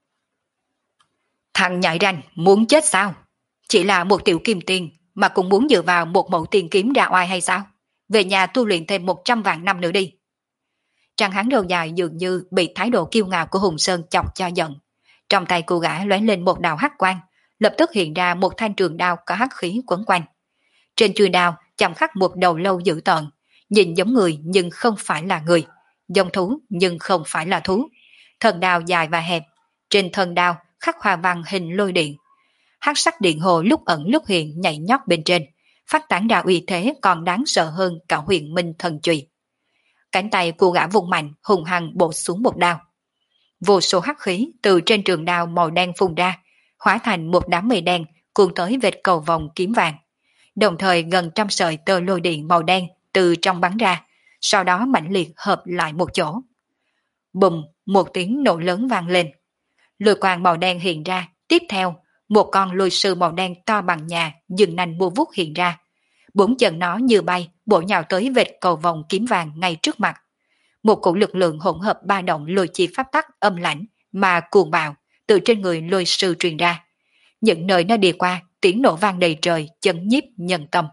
Hắn nhảy ranh, muốn chết sao? Chỉ là một tiểu kim tiền mà cũng muốn dựa vào một mẫu tiền kiếm ra oai hay sao? Về nhà tu luyện thêm 100 vạn năm nữa đi. Trăng hắn đầu dài dường như bị thái độ kiêu ngạo của Hùng Sơn chọc cho giận. Trong tay cô gã lóe lên một đạo hắc quang, lập tức hiện ra một thanh trường đao có hắc khí quấn quanh. Trên chuôi đao chạm khắc một đầu lâu dữ tợn, nhìn giống người nhưng không phải là người, giống thú nhưng không phải là thú. Thân đao dài và hẹp, trên thân đao khắc hoa văn hình lôi điện. Hắc sắc điện hồ lúc ẩn lúc hiện nhảy nhót bên trên, phát tán ra uy thế còn đáng sợ hơn cả huyền minh thần chùy. Cánh tay của gã vùng mạnh hùng hăng bổ xuống một đao. Vô số hắc khí từ trên trường đao màu đen phun ra, hóa thành một đám mây đen cuốn tới vệt cầu vòng kiếm vàng. Đồng thời gần trăm sợi tơ lôi điện màu đen từ trong bắn ra, sau đó mãnh liệt hợp lại một chỗ. Bùm, một tiếng nổ lớn vang lên. Lôi quang màu đen hiện ra, tiếp theo, một con lôi sư màu đen to bằng nhà dừng nành mua vuốt hiện ra. Bốn chân nó như bay, bổ nhào tới vệt cầu vòng kiếm vàng ngay trước mặt. Một cổ lực lượng hỗn hợp ba động lôi chi pháp tắc âm lãnh mà cuồng bạo từ trên người lôi sư truyền ra. Những nơi nó đi qua, tiếng nổ vang đầy trời, chấn nhiếp nhân tâm.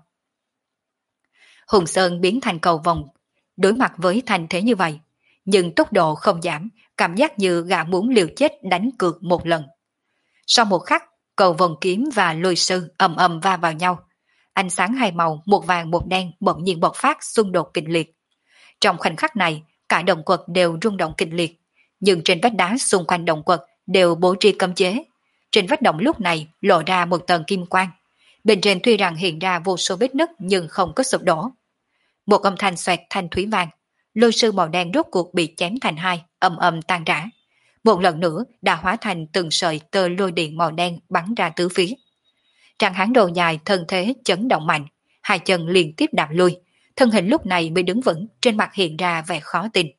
Hùng Sơn biến thành cầu vòng, đối mặt với thành thế như vậy, nhưng tốc độ không giảm, cảm giác như gã muốn liều chết đánh cược một lần. Sau một khắc, cầu vòng kiếm và lôi sư ầm ầm va vào nhau. Ánh sáng hai màu, một vàng một đen bỗng nhiên bộc phát xung đột kịch liệt. Trong khoảnh khắc này, cả động quật đều rung động kịch liệt, nhưng trên vách đá xung quanh động quật đều bố trí cấm chế. Trên vách động lúc này lộ ra một tầng kim quang. Bên trên tuy rằng hiện ra vô số vết nứt nhưng không có sụp đổ. Một âm thanh xoẹt thanh thúy vang, lôi sư màu đen rốt cuộc bị chém thành hai, ầm ầm tan rã. Một lần nữa đã hóa thành từng sợi tơ lôi điện màu đen bắn ra tứ phía. Trạng hán đầu dài thân thế chấn động mạnh, hai chân liên tiếp đạp lui, thân hình lúc này mới đứng vững, trên mặt hiện ra vẻ khó tin.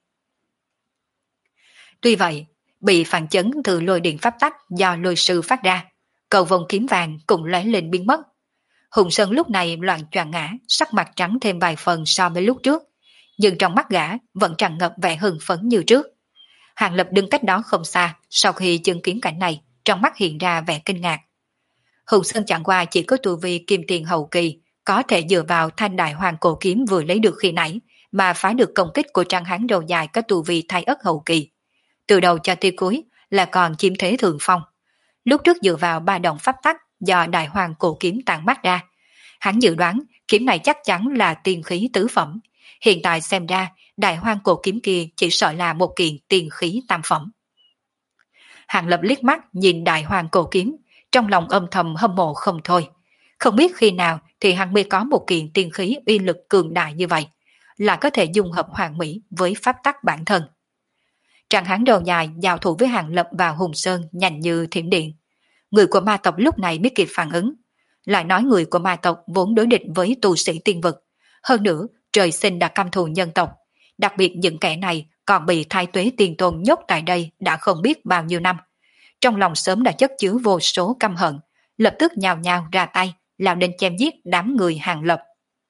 Tuy vậy, bị phản chấn từ lôi điện pháp tắc do lôi sư phát ra, cầu vòng kiếm vàng cũng lóe lên biến mất. Hùng Sơn lúc này loạn choạng ngã, sắc mặt trắng thêm vài phần so với lúc trước, nhưng trong mắt gã vẫn tràn ngập vẻ hưng phấn như trước. Hàng Lập đứng cách đó không xa, sau khi chứng kiến cảnh này, trong mắt hiện ra vẻ kinh ngạc. Hùng Sơn chẳng qua chỉ có tu vi kim tiền hậu kỳ, có thể dựa vào thanh đại hoàng cổ kiếm vừa lấy được khi nãy, mà phá được công kích của trang hán đầu dài có tu vi thái ất hậu kỳ. Từ đầu cho tới cuối là còn chiếm thế thượng phong. Lúc trước dựa vào ba động pháp tắc do đại hoàng cổ kiếm tản mát ra, hắn dự đoán kiếm này chắc chắn là tiên khí tứ phẩm. Hiện tại xem ra, đại hoàng cổ kiếm kia chỉ sợ là một kiện tiên khí tam phẩm. Hàng Lập liếc mắt nhìn đại hoàng cổ kiếm, trong lòng âm thầm hâm mộ không thôi. Không biết khi nào thì hắn mới có một kiện tiên khí uy lực cường đại như vậy, là có thể dung hợp hoàn mỹ với pháp tắc bản thân. Trạng hán đầu dài giao thủ với Hàng Lập và Hùng Sơn nhanh như thiểm điện. Người của ma tộc lúc này biết kịp phản ứng. Lại nói người của ma tộc vốn đối địch với tu sĩ tiên vực. Hơn nữa, trời sinh đã căm thù nhân tộc. Đặc biệt những kẻ này còn bị Thái Tuế Tiên Tôn nhốt tại đây đã không biết bao nhiêu năm. Trong lòng sớm đã chất chứa vô số căm hận, lập tức nhào nhào ra tay, lao đến chém giết đám người Hàng Lập.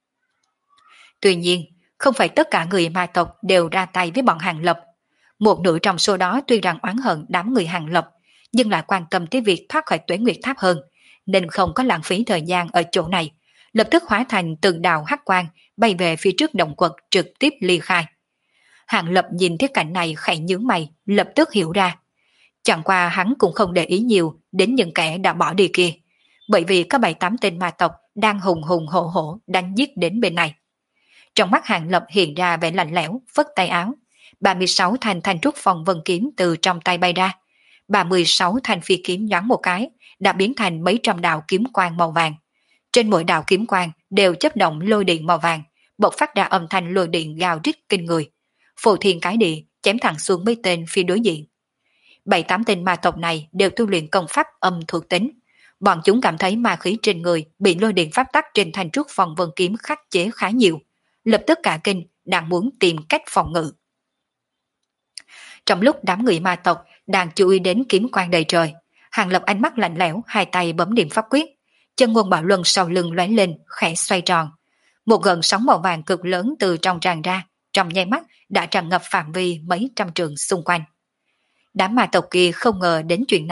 Tuy nhiên, không phải tất cả người ma tộc đều ra tay với bọn Hàng Lập. Một nửa trong số đó tuy rằng oán hận đám người Hàng Lập, nhưng lại quan tâm tới việc thoát khỏi Tuế Nguyệt Tháp hơn, nên không có lãng phí thời gian ở chỗ này, lập tức hóa thành từng đạo hắc quang bay về phía trước động quật trực tiếp ly khai. Hàng Lập nhìn thấy cảnh này khẽ nhướng mày, lập tức hiểu ra. Chẳng qua hắn cũng không để ý nhiều đến những kẻ đã bỏ đi kia, bởi vì có 7-8 tên ma tộc đang hùng hùng hổ hổ đánh giết đến bên này. Trong mắt Hàng Lập hiện ra vẻ lạnh lẽo, phất tay áo. 36 thanh thanh trúc phong vân kiếm từ trong tay bay ra. 36 thanh phi kiếm nhoáng một cái, đã biến thành mấy trăm đạo kiếm quang màu vàng. Trên mỗi đạo kiếm quang đều chấp động lôi điện màu vàng, bộc phát ra âm thanh lôi điện gào rít kinh người. Phù thiên cái địa chém thẳng xuống mấy tên phía đối diện. 7-8 tên ma tộc này đều tu luyện công pháp âm thuộc tính. Bọn chúng cảm thấy ma khí trên người bị lôi điện pháp tắc trên thanh trúc phong vân kiếm khắc chế khá nhiều, lập tức cả kinh đang muốn tìm cách phòng ngự. Trong lúc đám người ma tộc đang chú ý đến kiếm quang đầy trời, Hàng Lập ánh mắt lạnh lẽo, hai tay bấm điểm pháp quyết, chân ngôn bảo luân sau lưng lóe lên, khẽ xoay tròn. Một gợn sóng màu vàng cực lớn từ trong tràn ra, trong nháy mắt đã tràn ngập phạm vi mấy trăm trường xung quanh. Đám ma tộc kia không ngờ đến chuyện này,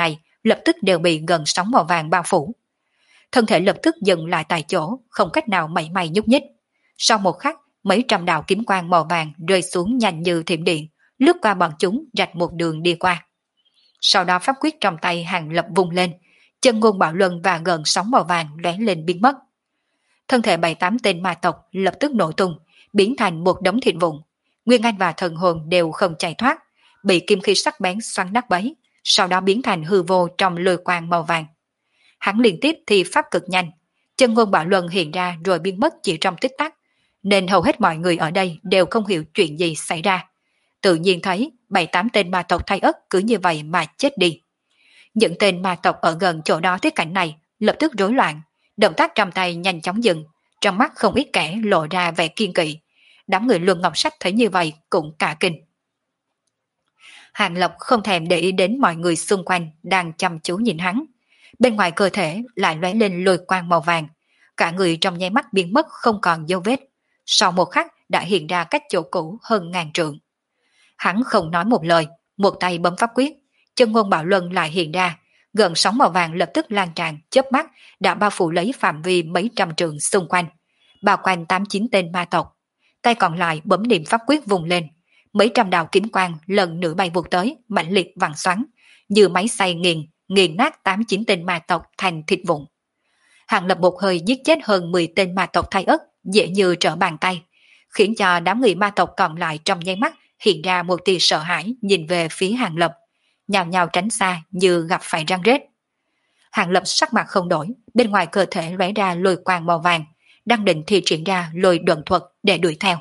lập tức đều bị gần sóng màu vàng bao phủ. Thân thể lập tức dừng lại tại chỗ, không cách nào mảy may nhúc nhích. Sau một khắc, mấy trăm đạo kiếm quang màu vàng rơi xuống nhanh như thiểm điện, lướt qua bọn chúng rạch một đường đi qua. Sau đó pháp quyết trong tay Hàng Lập vung lên, chân ngôn bạo luân và gần sóng màu vàng lóe lên biến mất. Thân thể 7-8 tên ma tộc lập tức nổ tung, biến thành một đống thịt vụn. Nguyên Anh và thần hồn đều không chạy thoát, bị kim khí sắc bén xoắn nát bấy, sau đó biến thành hư vô trong lôi quang màu vàng. Hắn liên tiếp thi pháp cực nhanh, chân ngôn bạo luân hiện ra rồi biến mất chỉ trong tích tắc, nên hầu hết mọi người ở đây đều không hiểu chuyện gì xảy ra. Tự nhiên thấy 7-8 tên ma tộc thay ất cứ như vậy mà chết đi. Những tên ma tộc ở gần chỗ đó thấy cảnh này lập tức rối loạn, động tác trong tay nhanh chóng dừng, trong mắt không ít kẻ lộ ra vẻ kiên kỵ. Đám người Luân Ngọc Sách thấy như vậy cũng cả kinh. Hàng Lập không thèm để ý đến mọi người xung quanh đang chăm chú nhìn hắn. Bên ngoài cơ thể lại lóe lên lôi quang màu vàng, cả người trong nháy mắt biến mất không còn dấu vết. Sau một khắc đã hiện ra cách chỗ cũ hơn ngàn trượng. Hắn không nói một lời, một tay bấm pháp quyết, chân ngôn bạo luân lại hiện ra, gần sóng màu vàng lập tức lan tràn, chớp mắt đã bao phủ lấy phạm vi mấy trăm trượng xung quanh, bao quanh 8-9 tên ma tộc. Tay còn lại bấm niệm pháp quyết vùng lên, mấy trăm đạo kiếm quang lần nữa bay vụt tới, mãnh liệt vặn xoắn, như máy xay nghiền nát 8-9 tên ma tộc thành thịt vụn. Hàng Lập một hơi giết chết hơn 10 tên ma tộc thay ất, dễ như trở bàn tay, khiến cho đám người ma tộc còn lại trong nháy mắt hiện ra một tia sợ hãi nhìn về phía Hàng Lập, nhào nhào tránh xa như gặp phải răng rết. Hàng Lập sắc mặt không đổi, bên ngoài cơ thể lóe ra lôi quang màu vàng, đang định thi triển ra lôi độn thuật để đuổi theo.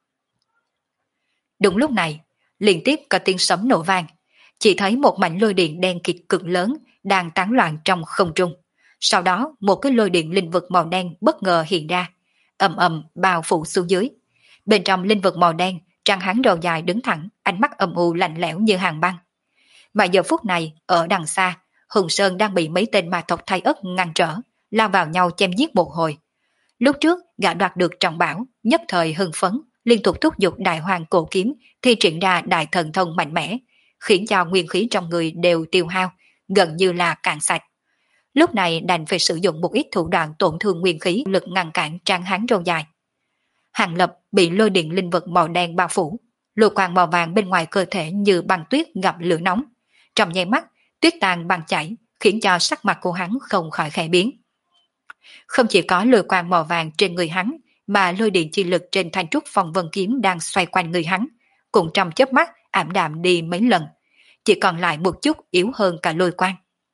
Đúng lúc này, liên tiếp có tiếng sấm nổ vang, chỉ thấy một mảnh lôi điện đen kịt cực lớn đang tán loạn trong không trung. Sau đó một cái lôi điện linh vực màu đen bất ngờ hiện ra, ầm ầm bao phủ xuống dưới. Bên trong linh vực màu đen, trăng hắn đầu dài đứng thẳng, ánh mắt âm u lạnh lẽo như hàng băng. Mà giờ phút này, ở đằng xa, Hùng Sơn đang bị mấy tên ma tộc thay ất ngăn trở, lao vào nhau chém giết một hồi. Lúc trước, gã đoạt được trọng bảo, nhất thời hưng phấn, liên tục thúc giục đại hoàng cổ kiếm, thi triển ra đại thần thông mạnh mẽ, khiến cho nguyên khí trong người đều tiêu hao, gần như là cạn sạch. Lúc này đành phải sử dụng một ít thủ đoạn tổn thương nguyên khí lực ngăn cản tráng hán râu dài. Hàng Lập bị lôi điện linh vật màu đen bao phủ, lôi quang màu vàng bên ngoài cơ thể như băng tuyết gặp lửa nóng. Trong nháy mắt, tuyết tàn băng chảy, khiến cho sắc mặt của hắn không khỏi khẽ biến. Không chỉ có lôi quang màu vàng trên người hắn, mà lôi điện chi lực trên thanh trúc phong vân kiếm đang xoay quanh người hắn, cũng trong chớp mắt ảm đạm đi mấy lần, chỉ còn lại một chút yếu hơn cả lôi quang.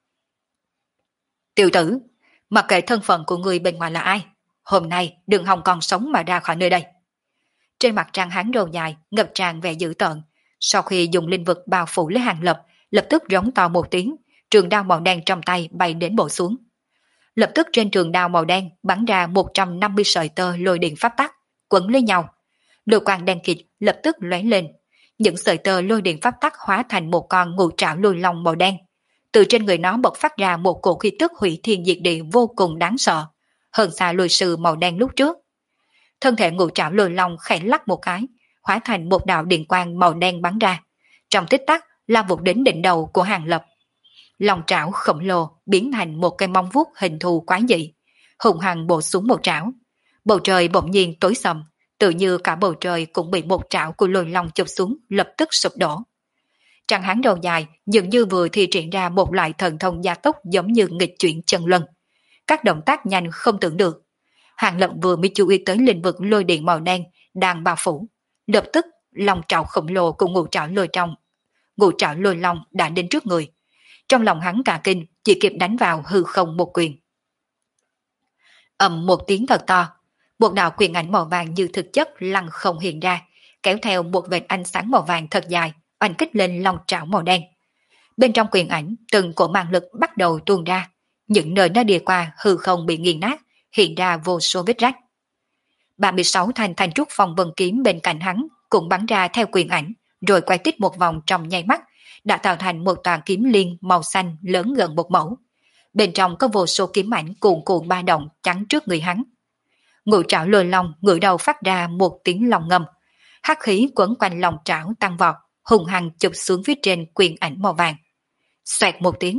Tiểu tử, mặc kệ thân phận của người bên ngoài là ai, hôm nay đừng hòng còn sống mà ra khỏi nơi đây. Trên mặt trang hắn râu dài ngập tràn vẻ dữ tợn, sau khi dùng linh vực bao phủ lấy Hàng Lập, lập tức rống to một tiếng, trường đao màu đen trong tay bay đến bổ xuống. Lập tức trên trường đao màu đen bắn ra 150 sợi tơ lôi điện pháp tắc, quấn lấy nhau. Lôi quang đen kịt lập tức lóe lên, những sợi tơ lôi điện pháp tắc hóa thành một con ngũ trảo lôi long màu đen. Từ trên người nó bộc phát ra một cổ khí tức hủy thiên diệt địa vô cùng đáng sợ, hơn xa lôi sư màu đen lúc trước. Thân thể ngũ trảo lôi long khẽ lắc một cái, hóa thành một đạo điện quang màu đen bắn ra, trong tích tắc lao vụt đến đỉnh đầu của Hàng Lập. Lòng trảo khổng lồ biến thành một cây móng vuốt hình thù quái dị, hùng hăng bổ xuống một trảo. Bầu trời bỗng nhiên tối sầm, tự như cả bầu trời cũng bị một trảo của lôi long chụp xuống, lập tức sụp đổ. Trăng hắn đầu dài dường như vừa thi triển ra một loại thần thông gia tốc giống như nghịch chuyển chân luân. Các động tác nhanh không tưởng được. Hàng Lập vừa mới chú ý tới lĩnh vực lôi điện màu đen đang bao phủ, lập tức lòng trảo khổng lồ của ngũ trảo lôi long đã đến trước người. Trong lòng hắn cả kinh, chỉ kịp đánh vào hư không một quyền. Ầm một tiếng thật to, một đạo quyền ảnh màu vàng như thực chất lăng không hiện ra, kéo theo một vệt ánh sáng màu vàng thật dài, oanh kích lên long trảo màu đen. Bên trong quyền ảnh, từng cổ mang lực bắt đầu tuôn ra, những nơi nó đi qua hư không bị nghiền nát, hiện ra vô số vết rách. 36 thanh trúc phong vân kiếm bên cạnh hắn cũng bắn ra theo quyền ảnh, rồi quay tít một vòng trong nháy mắt, đã tạo thành một toàn kiếm liên màu xanh lớn gần một mẫu. Bên trong có vô số kiếm ảnh cuồn cuộn ba động chắn trước người hắn. Ngũ trảo lôi long ngửa đầu phát ra một tiếng long ngâm, hắc khí quấn quanh lòng trảo tăng vọt, hùng hăng chụp xuống phía trên quyền ảnh màu vàng. Xoẹt một tiếng,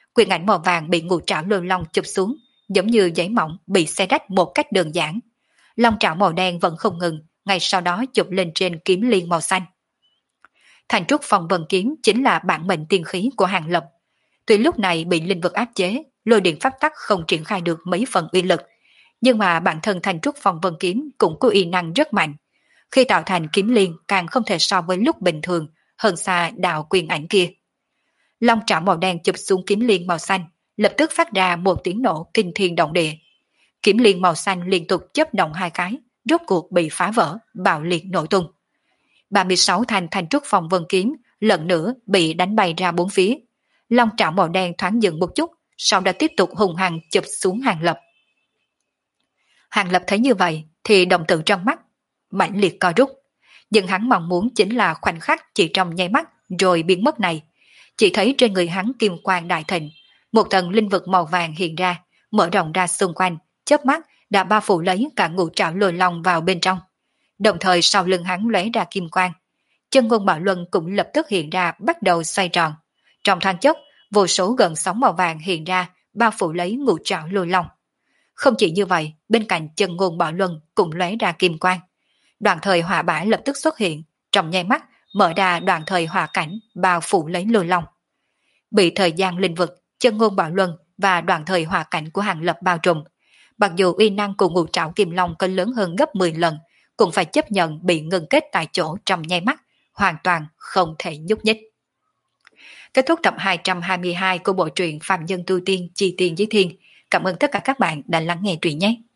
Quyền ảnh màu vàng bị ngũ trảo lôi long chụp xuống, giống như giấy mỏng bị xé rách một cách đơn giản. Long trảo màu đen vẫn không ngừng, ngay sau đó chụp lên trên kiếm liên màu xanh. Thành trúc phong vân kiếm chính là bản mệnh tiên khí của Hàng Lập. Tuy lúc này bị linh vực áp chế, lôi điện pháp tắc không triển khai được mấy phần uy lực, nhưng mà bản thân thành trúc phong vân kiếm cũng có uy năng rất mạnh. Khi tạo thành kiếm liên càng không thể so với lúc bình thường, hơn xa đạo quyền ảnh kia. Long trảo màu đen chụp xuống kiếm liên màu xanh, lập tức phát ra một tiếng nổ kinh thiên động địa. Kiếm liên màu xanh liên tục chớp động hai cái, rốt cuộc bị phá vỡ, bạo liệt nổ tung. 36 thanh thành trúc phong vân kiếm lần nữa bị đánh bay ra bốn phía. Long trảo màu đen thoáng dừng một chút, sau đó tiếp tục hùng hăng chụp xuống Hàng Lập. Hàng Lập thấy như vậy thì đồng tử trong mắt mãnh liệt co rút, nhưng hắn mong muốn chính là khoảnh khắc chỉ trong nháy mắt rồi biến mất này. Chỉ thấy trên người hắn kim quang đại thịnh, một tầng linh vực màu vàng hiện ra, mở rộng ra xung quanh, chớp mắt đã bao phủ lấy cả ngũ trảo lôi long vào bên trong. Đồng thời sau lưng hắn lóe ra kim quang, chân ngôn bảo luân cũng lập tức hiện ra, bắt đầu xoay tròn. Trong thoáng chốc, vô số gần sóng màu vàng hiện ra, bao phủ lấy ngũ trảo lôi long. Không chỉ như vậy, bên cạnh chân ngôn bảo luân cũng lóe ra kim quang. Đoạn thời hỏa bả lập tức xuất hiện, trong nháy mắt mở ra đoạn thời hỏa cảnh bao phủ lấy lôi long. Bị thời gian linh vực, chân ngôn bảo luân và đoạn thời hỏa cảnh của Hàng Lập bao trùm, mặc dù uy năng của ngũ trảo kim long có lớn hơn gấp 10 lần, cũng phải chấp nhận bị ngừng kết tại chỗ trong nháy mắt, hoàn toàn không thể nhúc nhích. Kết thúc tập 222 của bộ truyện Phạm Nhân Tu Tiên Chi Tiên Giới Thiên. Cảm ơn tất cả các bạn đã lắng nghe truyện nhé.